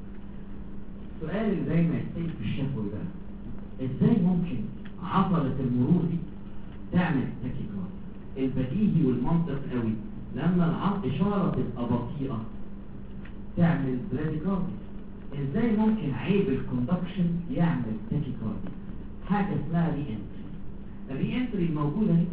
السؤال اللي دايما يتسال في الشفوي بقى، ازاي ممكن عضله المرور دي تعمل تاكيكارديا؟ البديهي والمنطق قوي لما الاشاره تبقى بطيئه تعمل براديكارديا. ازاي ممكن عيب الكوندكشن يعمل تاكيكارديا؟ حاجه اسمها ري انتري. الري انتري الموجوده دي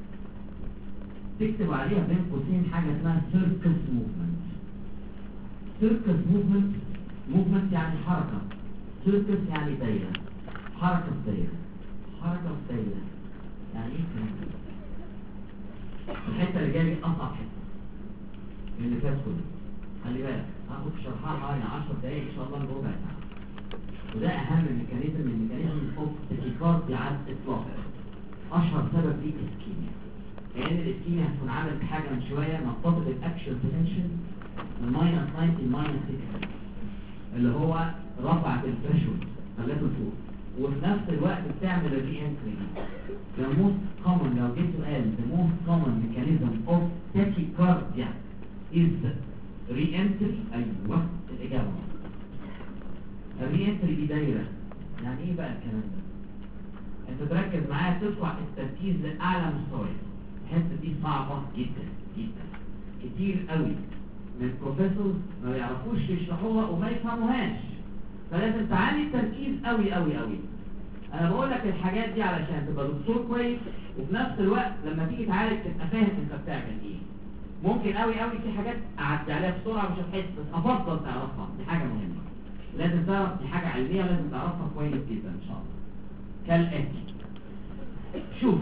تكتب عليها بين قوسين حاجه اسمها سيركس موفمنت. سيركس موفمنت، موفمنت يعني حركه، سيركس يعني دايره، حركه في دايره، حركه في دايره. يعني ايه الكلام ده؟ الحته اللي جايه دي اصعب حته من اللي فات كله، خلي بالك هاخد شرحها حوالي 10 دقايق ان شاء الله لربع ساعه. وده اهم ميكانيزم من ميكانيزم اوف تاكيكارديا على الاطلاق. اشهر سبب ليه الاسكيميا، لان الاسكيميا هتكون عملت حاجه من شويه نقطه الاكشن بوتنشال من ماينس 90 لماينس 60 اللي هو رفعت الثريشولد خلته لفوق، وفي نفس الوقت بتعمل الري انتري. The most common، لو جيت سؤال the most common mechanism of tachycardia is re-entry. ايوه الاجابه الري-entry دي دايره. يعني ايه بقى الكلام ده؟ انت تركز معايا ترفع التركيز لاعلى مستوى. الحته دي صعبه جدا جدا، كتير قوي من البروفيسور ما بيعرفوش يشرحوها وما يفهموهاش، فلازم تعلي التركيز قوي قوي قوي. انا بقول لك الحاجات دي علشان تبقى دكتور كويس، وفي نفس الوقت لما تيجي تعالج تبقى فاهم انت بتعمل ايه. ممكن قوي قوي في حاجات اعدي عليها بسرعه مش هتحس، بس افضل تعرفها، دي حاجه مهمه لازم تعرف، دي حاجه علميه لازم تعرفها كويس جدا ان شاء الله. كالاتي، شوف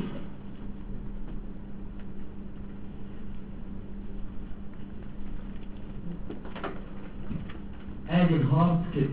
ادي الهارت كده،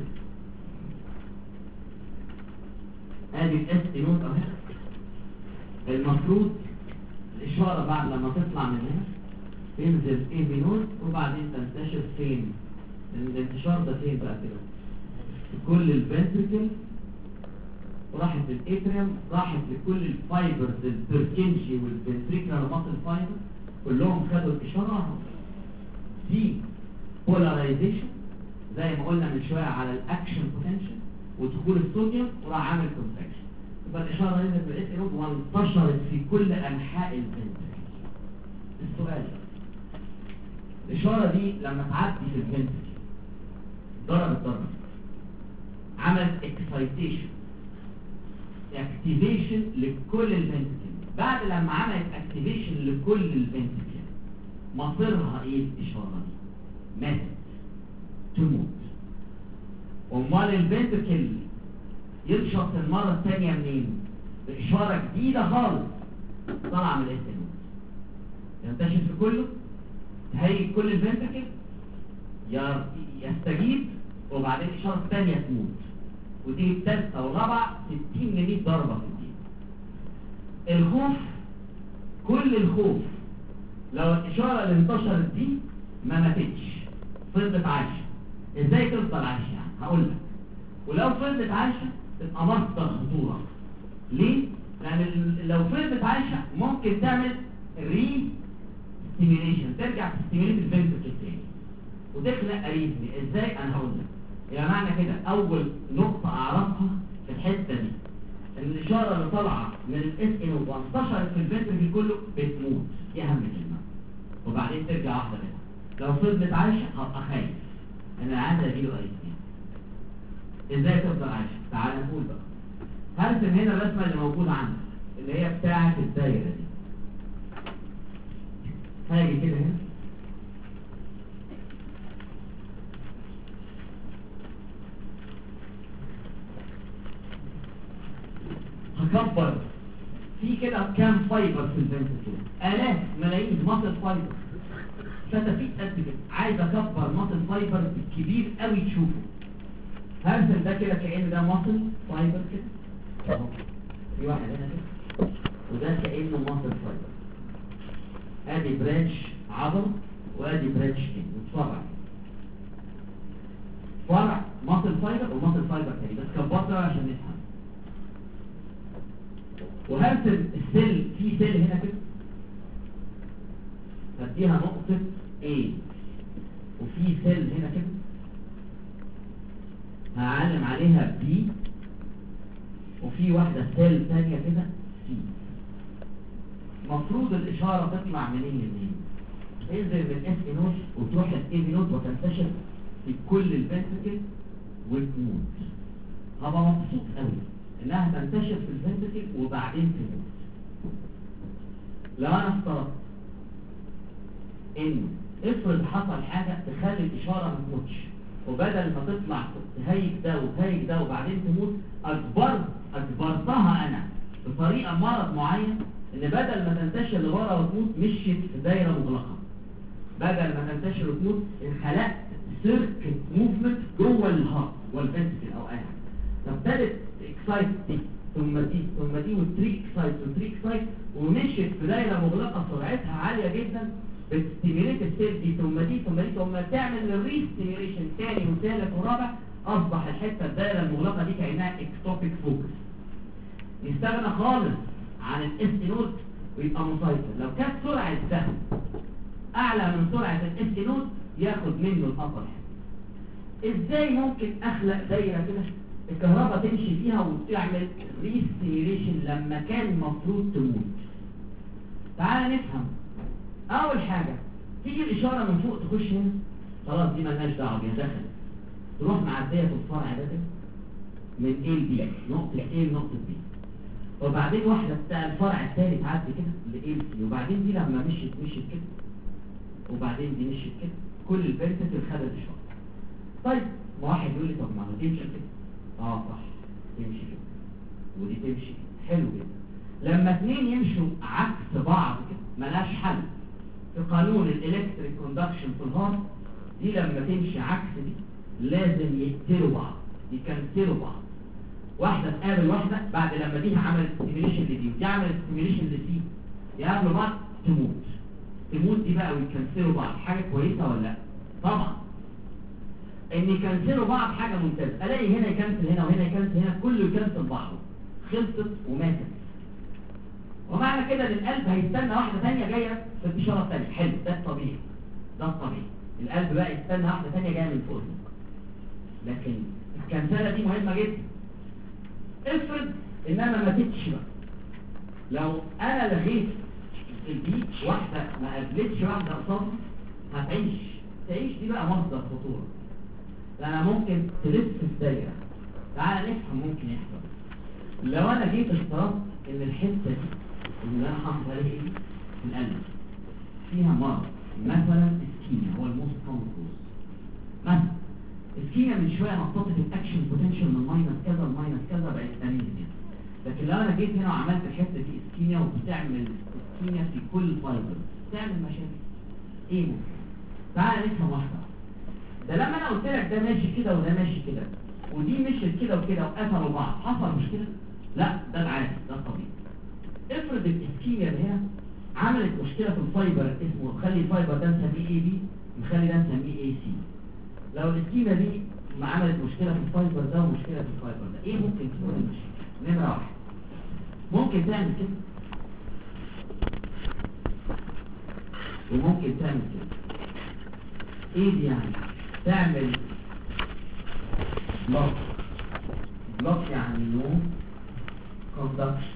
ادي الاس نوت اهي. المفروض الاشاره بعد لما تطلع من هنا تنزل اي بي نوت وبعدين تنتشر فين؟ الانتشار ده فين بقى كده؟ في كل الفنتريكل، وراحت للاتريوم، راحت لكل الفايبرز البركنجي والفنتريكولار ماسل فايبر، كلهم خدوا الاشاره دي بولاريزيشن زي ما قلنا من شويه على الاكشن بوتنشال ودخول الصوديوم وراح عامل كونتراكشن. يبقى الاشاره نزلت بالاس نود وانتشرت في كل انحاء الفنتريكل. السؤال الاشاره دي لما تعدي في الفنتريكل ضربت عملت اكسايتيشن اكتيفيشن لكل الفنتريكل. بعد لما عملت اكتيفيشن لكل الفنتريكل مصيرها ايه الاشاره دي؟ ماتت، تموت. امال الفنتريكل ينشط المره الثانيه منين؟ بإشارة جديدة خالص طالعة من الاستنود ينتشر في كله، تهيج كل الفنتركل، يستجيب، وبعدين إشارة ثانية تموت، ودي الثالثة والرابعة 60 ل 100 ضربة في الدقيقة. الخوف، كل الخوف لو الإشارة اللي انتشرت دي ما ماتتش فضلت عايشة. ازاي تفضل عايشة يعني؟ هقول لك. ولو فضلت عايشة تبقى مصدر خطورة. ليه؟ لأن لو فضلت عايشة ممكن تعمل ري ستيميليشن، ترجع تستيميليت الفنتركل تاني وتخلق اريثمي. ازاي؟ انا هقول لك. يبقى معنى كده اول نقطة اعرفها في الحتة دي ان الاشارة اللي طالعة من الاس ان وانتشرت في الفنتركل كله بتموت، دي اهم كلمة، وبعدين ترجع واحدة منها. لو فضلت عايشة هبقى خايف انا عايز اديله اريثمي. ازاي تفضل عايشة؟ تعال نقول بقى. هرسم هنا الرسمة اللي موجودة عندك اللي هي بتاعة الدايرة دي. هاجي كده هنا هكبر في كده كام فايبر في الفنتركل، آلاف ملايين ماسل فايبر، فتفيت قد كده. عايز اكبر ماسل فايبر كبير قوي تشوفه. هرسم ده كده كأن ده ماسل فايبر كده اهو، في واحد هنا كده وده كأنه ماسل فايبر. ادي برانش عضل وادي برانش تاني وفرع، فرع ماسل فايبر وماسل فايبر تاني، بس كبرتها عشان نفهم. وهرسم السيل، في سيل هنا كده هديها نقطة A، وفي سيل هنا كده هعلم عليها B، وفي واحدة سيل تانية كده C. مفروض الإشارة تطلع منين لمنين؟ تنزل من اس نوت وتروح الاي نوت وتنتشر في كل الفنتركل وتموت. هبقى مبسوط قوي انها تنتشر في الفنتركل وبعدين تموت. لو انا افترضت ان افرض حصل حاجة تخلي الإشارة ما تموتش، وبدل ما تطلع تهيج ده وتهيج ده وبعدين تموت، أجبرتها أنا بطريقة مرض معين إن بدل ما تنتشر لورا وتموت مشيت في دايرة مغلقة، بدل ما تنتشر وتموت خلقت سيركت موفمنت جوه الهارت والفنتركل أو أي حاجة. فابتدت اكسايت دي ثم دي ثم دي والتري اكسايت والتري اكسايت، ومشيت في دايرة مغلقة سرعتها عالية جدا، بتستيميليت السيل دي ثم دي ثم دي ثم تعمل الريستيميليشن ثاني وثالث ورابع. اصبح الحته الدايره المغلقه دي كانها اكتوبيك فوكس، يستغنى خالص عن الاس نود ويبقى مسيطر. لو كانت سرعه ده اعلى من سرعه الاس نود ياخد منه الابر. ازاي ممكن اخلق دايره كده الكهرباء تمشي فيها وتعمل ريستيميليشن لما كان المفروض تموت؟ تعال نفهم. اول حاجة تيجي الاشارة من فوق تخش هنا، خلاص دي مالناش دعوه بيها، دخلت تروح معديه في الفرع ده كده من A ل B، نقطة A لنقطة B، وبعدين واحدة بتاع الفرع الثاني تعدي كده ل A ل C، وبعدين دي لما مشيت كده، وبعدين دي مشيت كده، كل الفنتركل خدت الاشارة. طيب ما واحد يقول لي طب ما هو تمشي كده، صح تمشي كده ودي تمشي كده، حلو جدا. لما اثنين يمشوا عكس بعض كده ملاش حل في قانون الالكتريك كوندكشن في الهارت، دي لما تمشي عكس دي لازم يقتلوا بعض، يكنسلوا بعض. واحدة تقابل واحدة بعد لما دي عملت ستيميليشن لدي ودي عملت ستيميليشن لدي، يقابلوا بعض تموت دي بقى ويكنسلوا بعض. حاجة كويسة ولا لا؟ طبعا. ان يكنسلوا بعض حاجة ممتازة. الاقي هنا يكنسل هنا وهنا يكنسل هنا، كله يكنسل بعضه، خلصت وماتت. ومعنى كده ان القلب هيستنى واحدة ثانية جاية في الإشارة الثانية. حلو، ده الطبيعي، ده الطبيعي. القلب بقى يستنى واحدة ثانية جاية من فوق، لكن الكنسلة دي مهمة جدا. افرض ان انا ما ماتتش بقى، لو انا لغيت دي واحدة ما قابلتش واحدة قصادها تعيش دي بقى مصدر خطورة، لأنها ممكن تلف في دايرة. تعال نفهم ممكن يحصل. لو انا جيت افترضت ان الحتة دي اللي انا حاطط عليها ايه القلب فيها مرض، مثلا اسكيميا، هو الموست كومن كوز. مثلا اسكيميا من شويه نقطه الاكشن بوتنشال من ماينس كذا لماينس كذا بقت 8، لكن لو انا جيت هنا وعملت الحته دي اسكيميا وبتعمل اسكيميا في كل فايبر تعمل مشاكل ايه ممكن؟ تعالى نفهم واحده. ده لما انا قلت لك ده ماشي كده وده ماشي كده ودي مشيت كده وكده وقفلوا بعض حصل مشكله؟ لا ده العادي ده الطبيعي. افرض الاسكيميا اللي هنا عملت مشكله في الفايبر اسمه خلي الفايبر ده نسميه اي بي نخلي ده نسميه اي سي. لو الاسكيميا دي ما عملت مشكله في الفايبر ده ومشكله في الفايبر ده ايه ممكن تكون المشكله؟ نمره واحد ممكن تعمل كده وممكن تعمل كده. ايه دي يعني؟ تعمل بلوك يعني نو كوندكشن،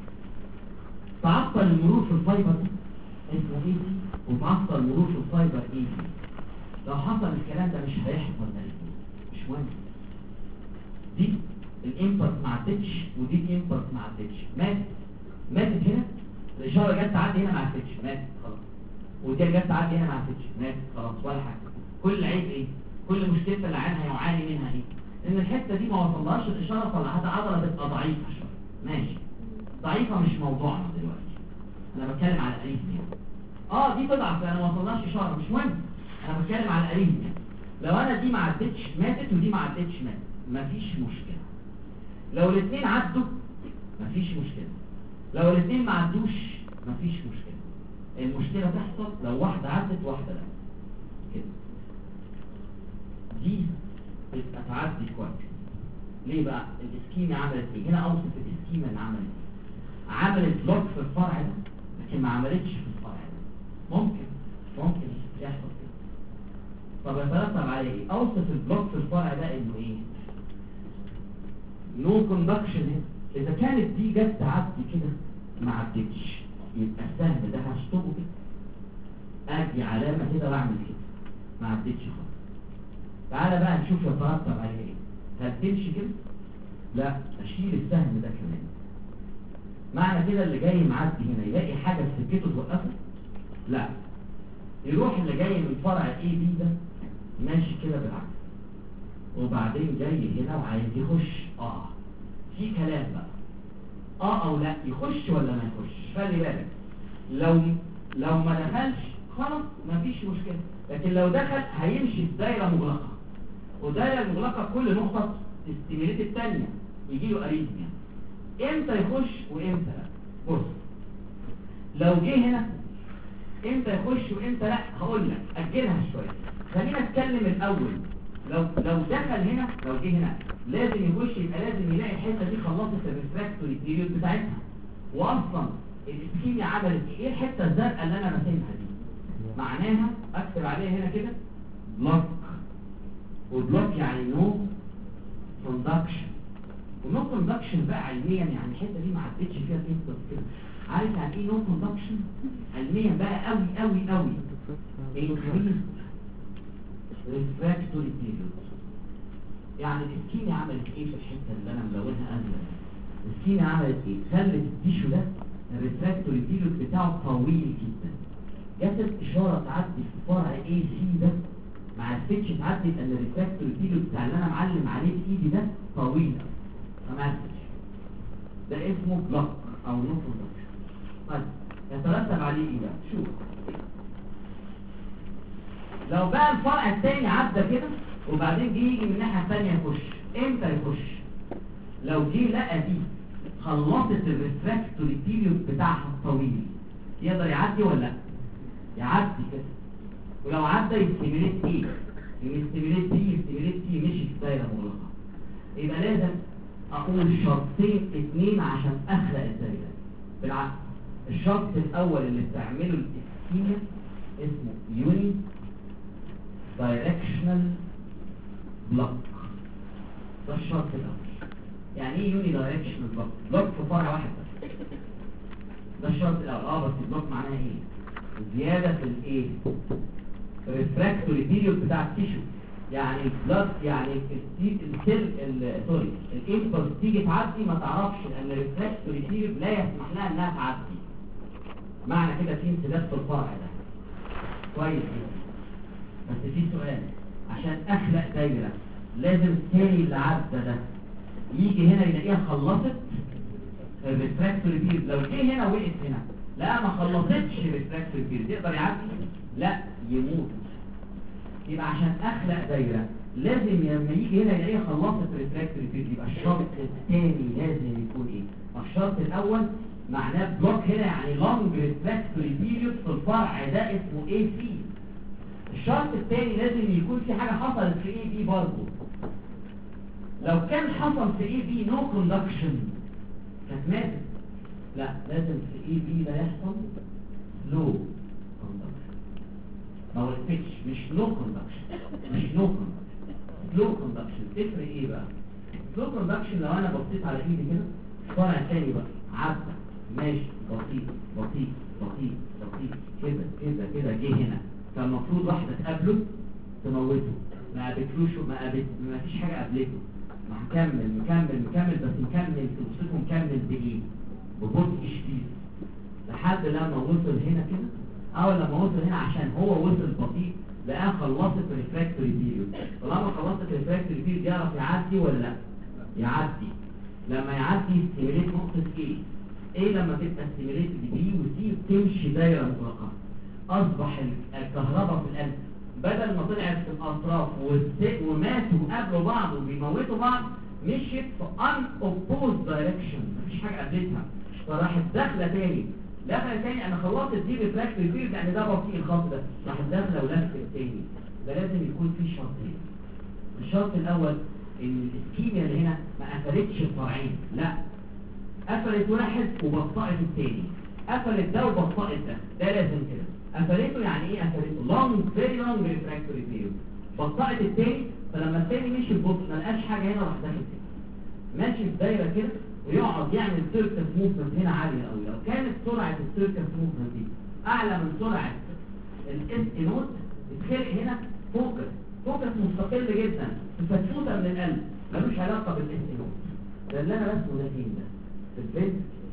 تعطل المرور في الفايبر اسمه اي سي وتعطل المرور في الفايبر اي سي. لو حصل الكلام ده مش هيحصل ده مش مهم. دي الامبلس ما عدتش ودي الامبلس ما عدتش ماتت هنا الاشاره جت تعدي هنا ما عدتش ماتت خلاص، ودي جت تعدي هنا ما عدتش ماتت خلاص ولا حاجه. كل عيب ايه؟ كل مشكله اللي العيان هيعاني منها ايه؟ ان الحته دي ما وصلهاش الاشاره فالعضله عضله تبقى ضعيفه شويه. ماشي ضعيفه مش موضوعنا دلوقتي، انا بتكلم على الاريثميا. دي تضعف لان ما وصلناش اشاره مش مهم، انا بتكلم على الاريثميا. لو انا دي ما عدتش ماتت ودي ما عدتش ماتت مفيش مشكله. لو الاثنين عدوا مفيش مشكله، لو الاثنين ما عدوش مفيش مشكله. المشكله تحصل لو واحده عدت واحده لا كده. دي تبقى تعدي كويس. ليه بقى؟ الاسكيميا عملت ايه؟ هنا اوصف الاسكيميا اللي عملت ايه. عملت بلوك في الفرع ده لكن ما عملتش في الفرع ده. ممكن يحصل كده. طب يترتب عليه ايه؟ اوصف البلوك في الفرع ده انه ايه؟ نو كوندكشن هنا. اذا كانت دي جت تعدي كده ما عدتش يبقى السهم ده هشطبه كده، ادي علامه كده واعمل كده ما عدتش خالص. تعالى بقى نشوف يترتب عليه ايه. هتمشي كده؟ لا اشيل السهم ده كمان. معنى كده اللي جاي معدي هنا يلاقي حاجه في سكته توقفه؟ لا، يروح اللي جاي من فرع اي بي ده ماشي كده بالعكس وبعدين جاي هنا وعايز يخش. في كلام بقى او لا يخش ولا ما يخش. خلي بالك لو ما دخلش خلاص مفيش مشكله، لكن لو دخل هيمشي في دايره مغلقه، والدايره المغلقه كل نقطه تستميليت الثانيه يجي له اريثميا. امتى يخش وامتى لا؟ بص لو جه هنا امتى يخش وامتى لا هقول لك اجلها شويه. خلينا نتكلم الاول. لو دخل هنا لو جه هنا لازم يخش يبقى لازم يلاقي الحته دي خلصت الريفراكتوري بيريود بتاعتها. واصلا الاسكيميا عملت ايه؟ الحته الزرقاء اللي انا راسمها دي معناها اكتب عليها هنا كده بلوك، والبلوك يعني نو كوندكشن. ونو كوندكشن بقى علميا يعني الحته دي ما عدتش فيها تنقص كده. عارف يعني ايه نو كوندكشن علميا بقى قوي قوي قوي؟ increased refractory period. يعني الاسكيميا عملت ايه في الحته اللي انا ملونها ازرق؟ الاسكيميا عملت ايه؟ خلت التيشو ده الريفراكتوري بيريود بتاعه طويل جدا. جت اشاره تعدي في فرع اي سي ده ما عرفتش تعدي لان الريفراكتوري بيريود بتاع اللي انا معلم عليه بايدي ده طويل فما عرفتش. ده اسمه بلوك او نو كوندكشن. طيب يترتب عليه ايه بقى؟ شوف لو بقى الفرع الثاني عدى كده وبعدين جه يجي من الناحيه الثانيه يخش. امتى يخش؟ لو جه لقى دي خلصت الريفراكتوري بيريود بتاعها الطويل يقدر يعدي ولا لا؟ يعدي كده. ولو عدى يستميليت ايه؟ يستميليت دي مشي في دايره مغلقه. يبقى لازم اقول شرطين اتنين عشان اخلق الدايره. بالعكس الشرط الاول اللي بتعمله الاسكيميا اسمه يوني دايركشنال بلوك. ده الشرط الاول. يعني ايه يوني دايركشنال بلوك؟ بلوك في فرع واحد بس. ده الشرط الاول. بس البلوك معناها ايه؟ زياده في الايه؟ الريفراكتوري بيريود بتاع التيشو. يعني البلوك يعني السيل سوري الامبلس تيجي تعدي ما تعرفش لان الريفراكتوري بيريود لا يسمح لها انها تعدي. معنى كده في انسداد في الفرع ده. كويس جدا. بس في سؤال، عشان اخلق دايره لازم الثاني اللي عدى ده يجي هنا يلاقيها خلصت الريفراكتوري بيريود لو جه هنا وقف هنا لا ما خلصتش الريفراكتوري بيريود يقدر يعدي؟ لا يموت. يبقى عشان اخلق دايره لازم لما يجي هنا يلاقيها خلصت الريفراكتوري بيريود يبقى الشرط الثاني لازم يكون ايه؟ الشرط الاول معناه بلوك هنا يعني لونج ريفراكتوري بيريود في الفرع ده اسمه اي سي. الشرط الثاني لازم يكون في حاجه حصلت في اي بي برضه. لو كان حصل في اي بي نو كوندكشن كانت ماتت. لا لازم في اي بي ده يحصل سلو كوندكشن. ما قلتش مش نو كوندكشن، مش نو كوندكشن، سلو كوندكشن. تفرق ايه بقى؟ سلو كوندكشن لو انا بصيت على ايدي كده فرع تاني بقى عدى ماشي بطيء بطيء بطيء بطيء كده كده كده جه هنا، فالمفروض واحده تقابله تموته، ما قابلتلوش ما فيش حاجه قابلته، مكمل بس مكمل توصفه مكمل بايه؟ ببطء شديد لحد لما وصل هنا كده. اول لما وصل هنا عشان هو وصل بطيء لقاه خلصت ريفراكتوري بيريود. طالما خلصت ريفراكتوري بيريود يعرف يعدي ولا لا؟ يعدي. لما يعدي ستيميليت نقطه ايه لما تبقى ستيميليت بي وسي تمشي دايره مطلقه. اصبح الكهرباء في القلب بدل ما طلعت في الاطراف وماتوا قابلوا بعض وبيموتوا بعض مشيت في ان اوبوز دايركشن، مفيش حاجه قابلتها، فراحت داخله تاني انا خلصت دي ريفراكتوري بيريود يعني ده بطيء الخط ده، راحت داخله ولفت تاني. ده لازم يكون في شرطين. الشرط الاول ان الاسكيميا اللي هنا ما قفلتش الفرعين، لا قفلت واحد وبطأت التاني، قفلت ده وبطأت ده لازم كده. قفلته يعني ايه قفلته؟ لونج فيري لونج ريفراكتوري بيريود. بطأت التاني فلما التاني مشي ببطء ما لقاش حاجه هنا راح داخل كده ماشي في دايره كده ويقعد يعمل سيركس موفمنت هنا عاليه قوي. لو كانت سرعه السيركس موفمنت دي اعلى من سرعه الاس نوت اتخلق هنا فوكس مستقل جدا في فتفوته من القلب ملوش علاقه بالاس نوت. ده اللي انا رسمه ده فين ده؟ في الفيلم.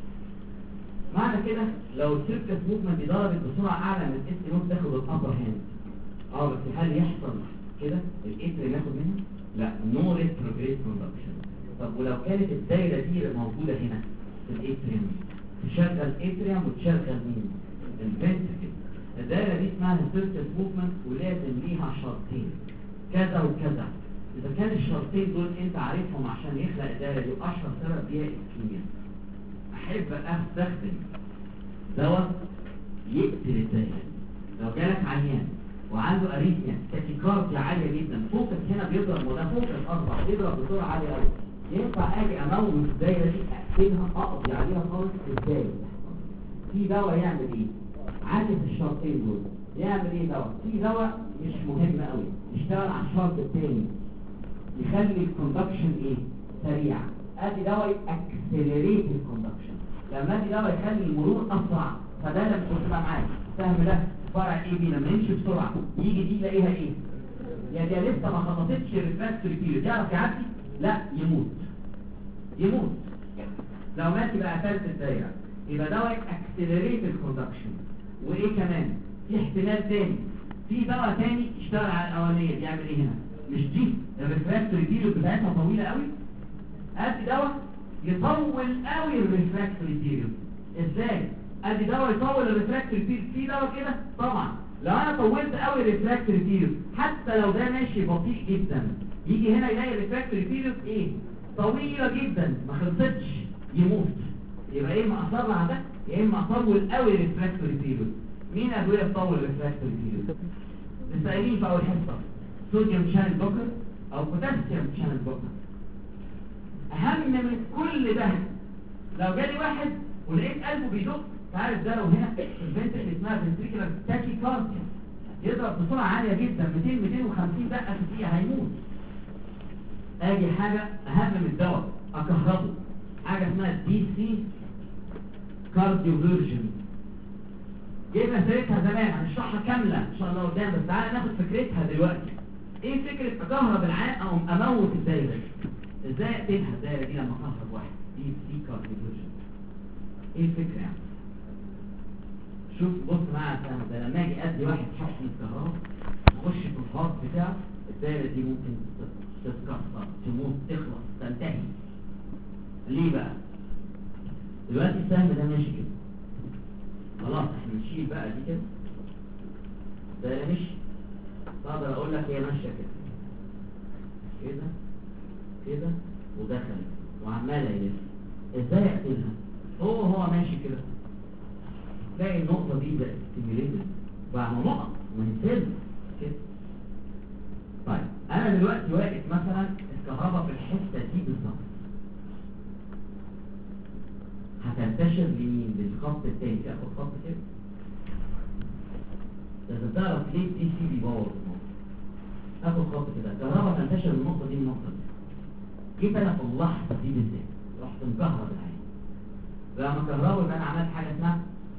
معنى كده لو السيركس موفمنت دي ضربت بسرعه اعلى من الاس نوت تاخد الابر هاند. بس هل يحصل كده الاتر ياخد منها؟ لا نو ريتروجريد كوندكشن. طب ولو كانت الدايره دي موجوده هنا في الاتريوم تشغل اتريوم وتشغل مين؟ الفنتركل. الدايره دي اسمها سيركس موفمنت ولازم ليها شرطين كذا وكذا. اذا كان الشرطين دول انت عارفهم عشان يخلق الدايره دي اشهر سبب فيها اسكيميا. احب استخدم دواء يقتل الدايره. لو جالك عيان وعنده اريثميا تاكيكارديا عاليه جدا فوكس هنا بيضرب وده فوكس اصبح بيضرب بسرعه عاليه قوي، ينفع اجي اموت الدايره دي اقفلها اقضي عليها خالص؟ ازاي؟ في دواء يعمل ايه؟ عكس الشرطين دول. يعمل ايه دواء؟ في دواء مش مهم قوي يشتغل على الشرط الثاني يخلي الكوندكشن ايه؟ سريع. ادي دواء اكسلريت الكوندكشن. لما ادي دواء يخلي المرور اسرع، فده لما كنت بقى معاك فاهم ده فرع ايه بي لما يمشي بسرعه يجي دي يلاقيها ايه؟ يا دي لسه ما خلصتش الريفراكتوري بيريود يعرف يعدي؟ لا يموت. لو مات يبقى قفلت الدايره. يبقى دواء اكسلريت الكوندكشن. وايه كمان؟ في احتمال تاني، في دواء تاني يشتغل على الاولانيه. بيعمل ايه هنا؟ مش دي الريفراكتوري بيريود بتاعتها طويله قوي؟ ادي دواء يطول قوي الريفراكتوري بيريود. ازاي؟ ادي دواء يطول الريفراكتوري بيريود. في دواء كده طبعا لو انا طولت قوي الريفراكتوري بيريود حتى لو ده ماشي بطيء جدا يجي هنا يلاقي الريفراكتوري بيريود ايه؟ طويله جدا ما خلصتش يموت. يبقى ايه؟ ما اصر على ده يا اما اطول قوي الريفراكتوري بيريود. مين ادويه تطول الريفراكتوري بيريود؟ لسه قايلين في اول حصه صوديوم شانل بلوكر او بوتاسيوم شانل بلوكر. اهم من كل ده لو جالي واحد ولقيت قلبه بيدق تعرف ده لو هنا البنت اللي اسمها فنتريكولار تاكيكارديا يضرب بسرعه عاليه جدا 250 دقه في الدقيقه هيموت. اجي حاجه اهم من الدواء اكهربه، حاجه اسمها دي سي كارديو فيرجن. جبنا سيرتها زمان هنشرحها كامله ان شاء الله قدام، بس تعالى ناخد فكرتها دلوقتي. ايه فكره اكهرب العين او اموت الدايره دي؟ ازاي اقتلها الدايره دي لما اكهرب واحد؟ دي سي كارديو فيرجن. ايه الفكره يعني؟ شوف بص معايا ده لما اجي ادي واحد حقن الكهرباء يخش في الهارت بتاعه الدايره دي ممكن تتكسر تموت تخلص تنتهي. ليه بقى؟ دلوقتي السهم ده ماشي كده، خلاص احنا نشيل بقى دي كده، ده مشي، اقدر اقول لك هي ماشيه كده كده كده ودخلت وعماله يلف. ازاي اقتلها؟ هو ماشي كده، تلاقي النقطه دي بقت ستيميوليتد بقى نقط من سيل كده. طيب انا دلوقتي واقف مثلا الكهرباء في الحته دي بالظبط، هتنتشر لمين؟ للخط التاني، اخد خط كده. لازم تعرف ليه دي سي بيبوظ النقطه. اخد خط كده، الكهرباء تنتشر من النقطه دي للنقطه دي. جيت انا في اللحظه دي بالذات رحت مكهرب العين، لما كهرباء يبقى انا عملت حاجه اسمها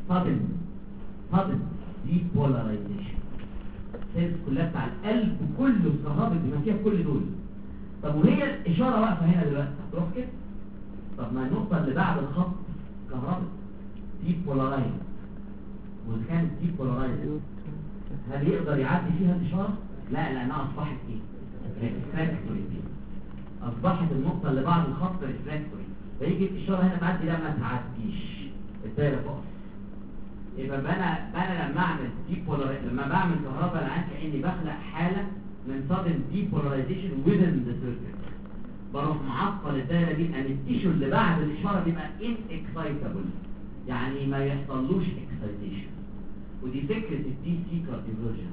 sudden depolarization. السيلز كلها بتاع القلب كله الكهرباء بما فيها كل دول. طب وهي الاشاره واقفه هنا دلوقتي هتروح كده؟ طب ما النقطه اللي بعد الخط كهرباء depolarized، واذا كانت depolarized هل يقدر يعدي فيها الاشاره؟ لا، لانها اصبحت ايه؟ refractory. اصبحت النقطه اللي بعد الخط refractory، فيجي الاشاره هنا تعدي، لا ما تعديش، الدايره فوق. يبقى انا لما اعمل لما بعمل كهرباء العين كاني بخلق حاله من sudden depolarization within the circuit، بروح معطل الدايره دي، ان التيشو اللي بعد الاشاره بيبقى inexcitable، يعني ما يحصلوش excitation. ودي فكره الدي سي كارديولوجيا.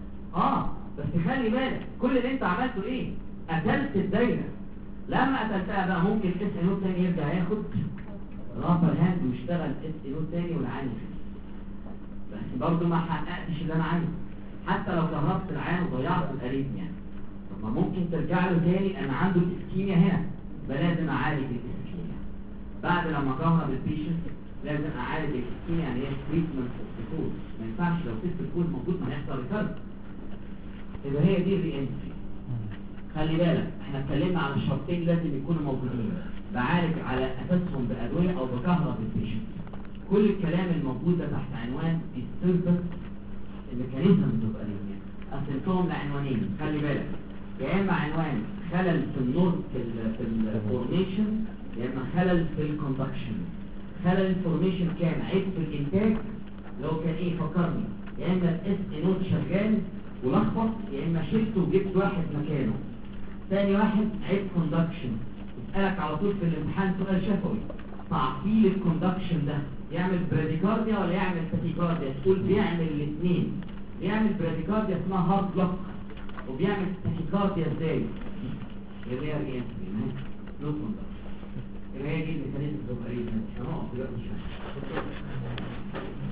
بس خلي بالك كل اللي انت عملته ايه؟ قتلت الدايره. لما قتلتها بقى ممكن اس نوت تاني يرجع ياخد رابر هاند ويشتغل اس نوت تاني والعين يخف، بس برضه ما حققتش اللي انا عايزه. حتى لو كهربت العين وضيعت الاريثميا، طب ما ممكن ترجع له تاني، انا عنده الاسكيميا هنا، لازم اعالج الاسكيميا. بعد لما كهرب البيشنت لازم اعالج الاسكيميا، يعني هي تريتمنت اوف، ما ينفعش لو سبت الكود موجود ما هيحصل ريكارد. يبقى هي دي الري انتري. خلي بالك احنا اتكلمنا عن الشرطين لازم يكونوا موجودين، بعالج على اساسهم بادويه او بكهرب البيشنت. كل الكلام الموجود ده تحت عنوان disturbance mechanisms of anemia. قسمتهم لعنوانين، خلي بالك، يا اما عنوان خلل في النور في الفورميشن، يا اما خلل في الكوندكشن. خلل الفورميشن كان عيب في الانتاج، لو كان ايه فكرني، يا اما الاس نوت شغال ولخبط، يا اما شلته وجبت واحد مكانه. ثاني واحد عيب كوندكشن، يسألك على طول في الامتحان سؤال شفوي، تعطيل الكوندكشن ده يعمل براديكارديا ولا يعمل تاكيكارديا؟ تقول بيعمل الاثنين. بيعمل براديكارديا اسمها هارت بلوك، وبيعمل تاكيكارديا ازاي؟ اللي هي ايه؟ نو كوندكشن. هي دي الميكانيزم اوف اريثميا. هنقف دلوقتي شويه.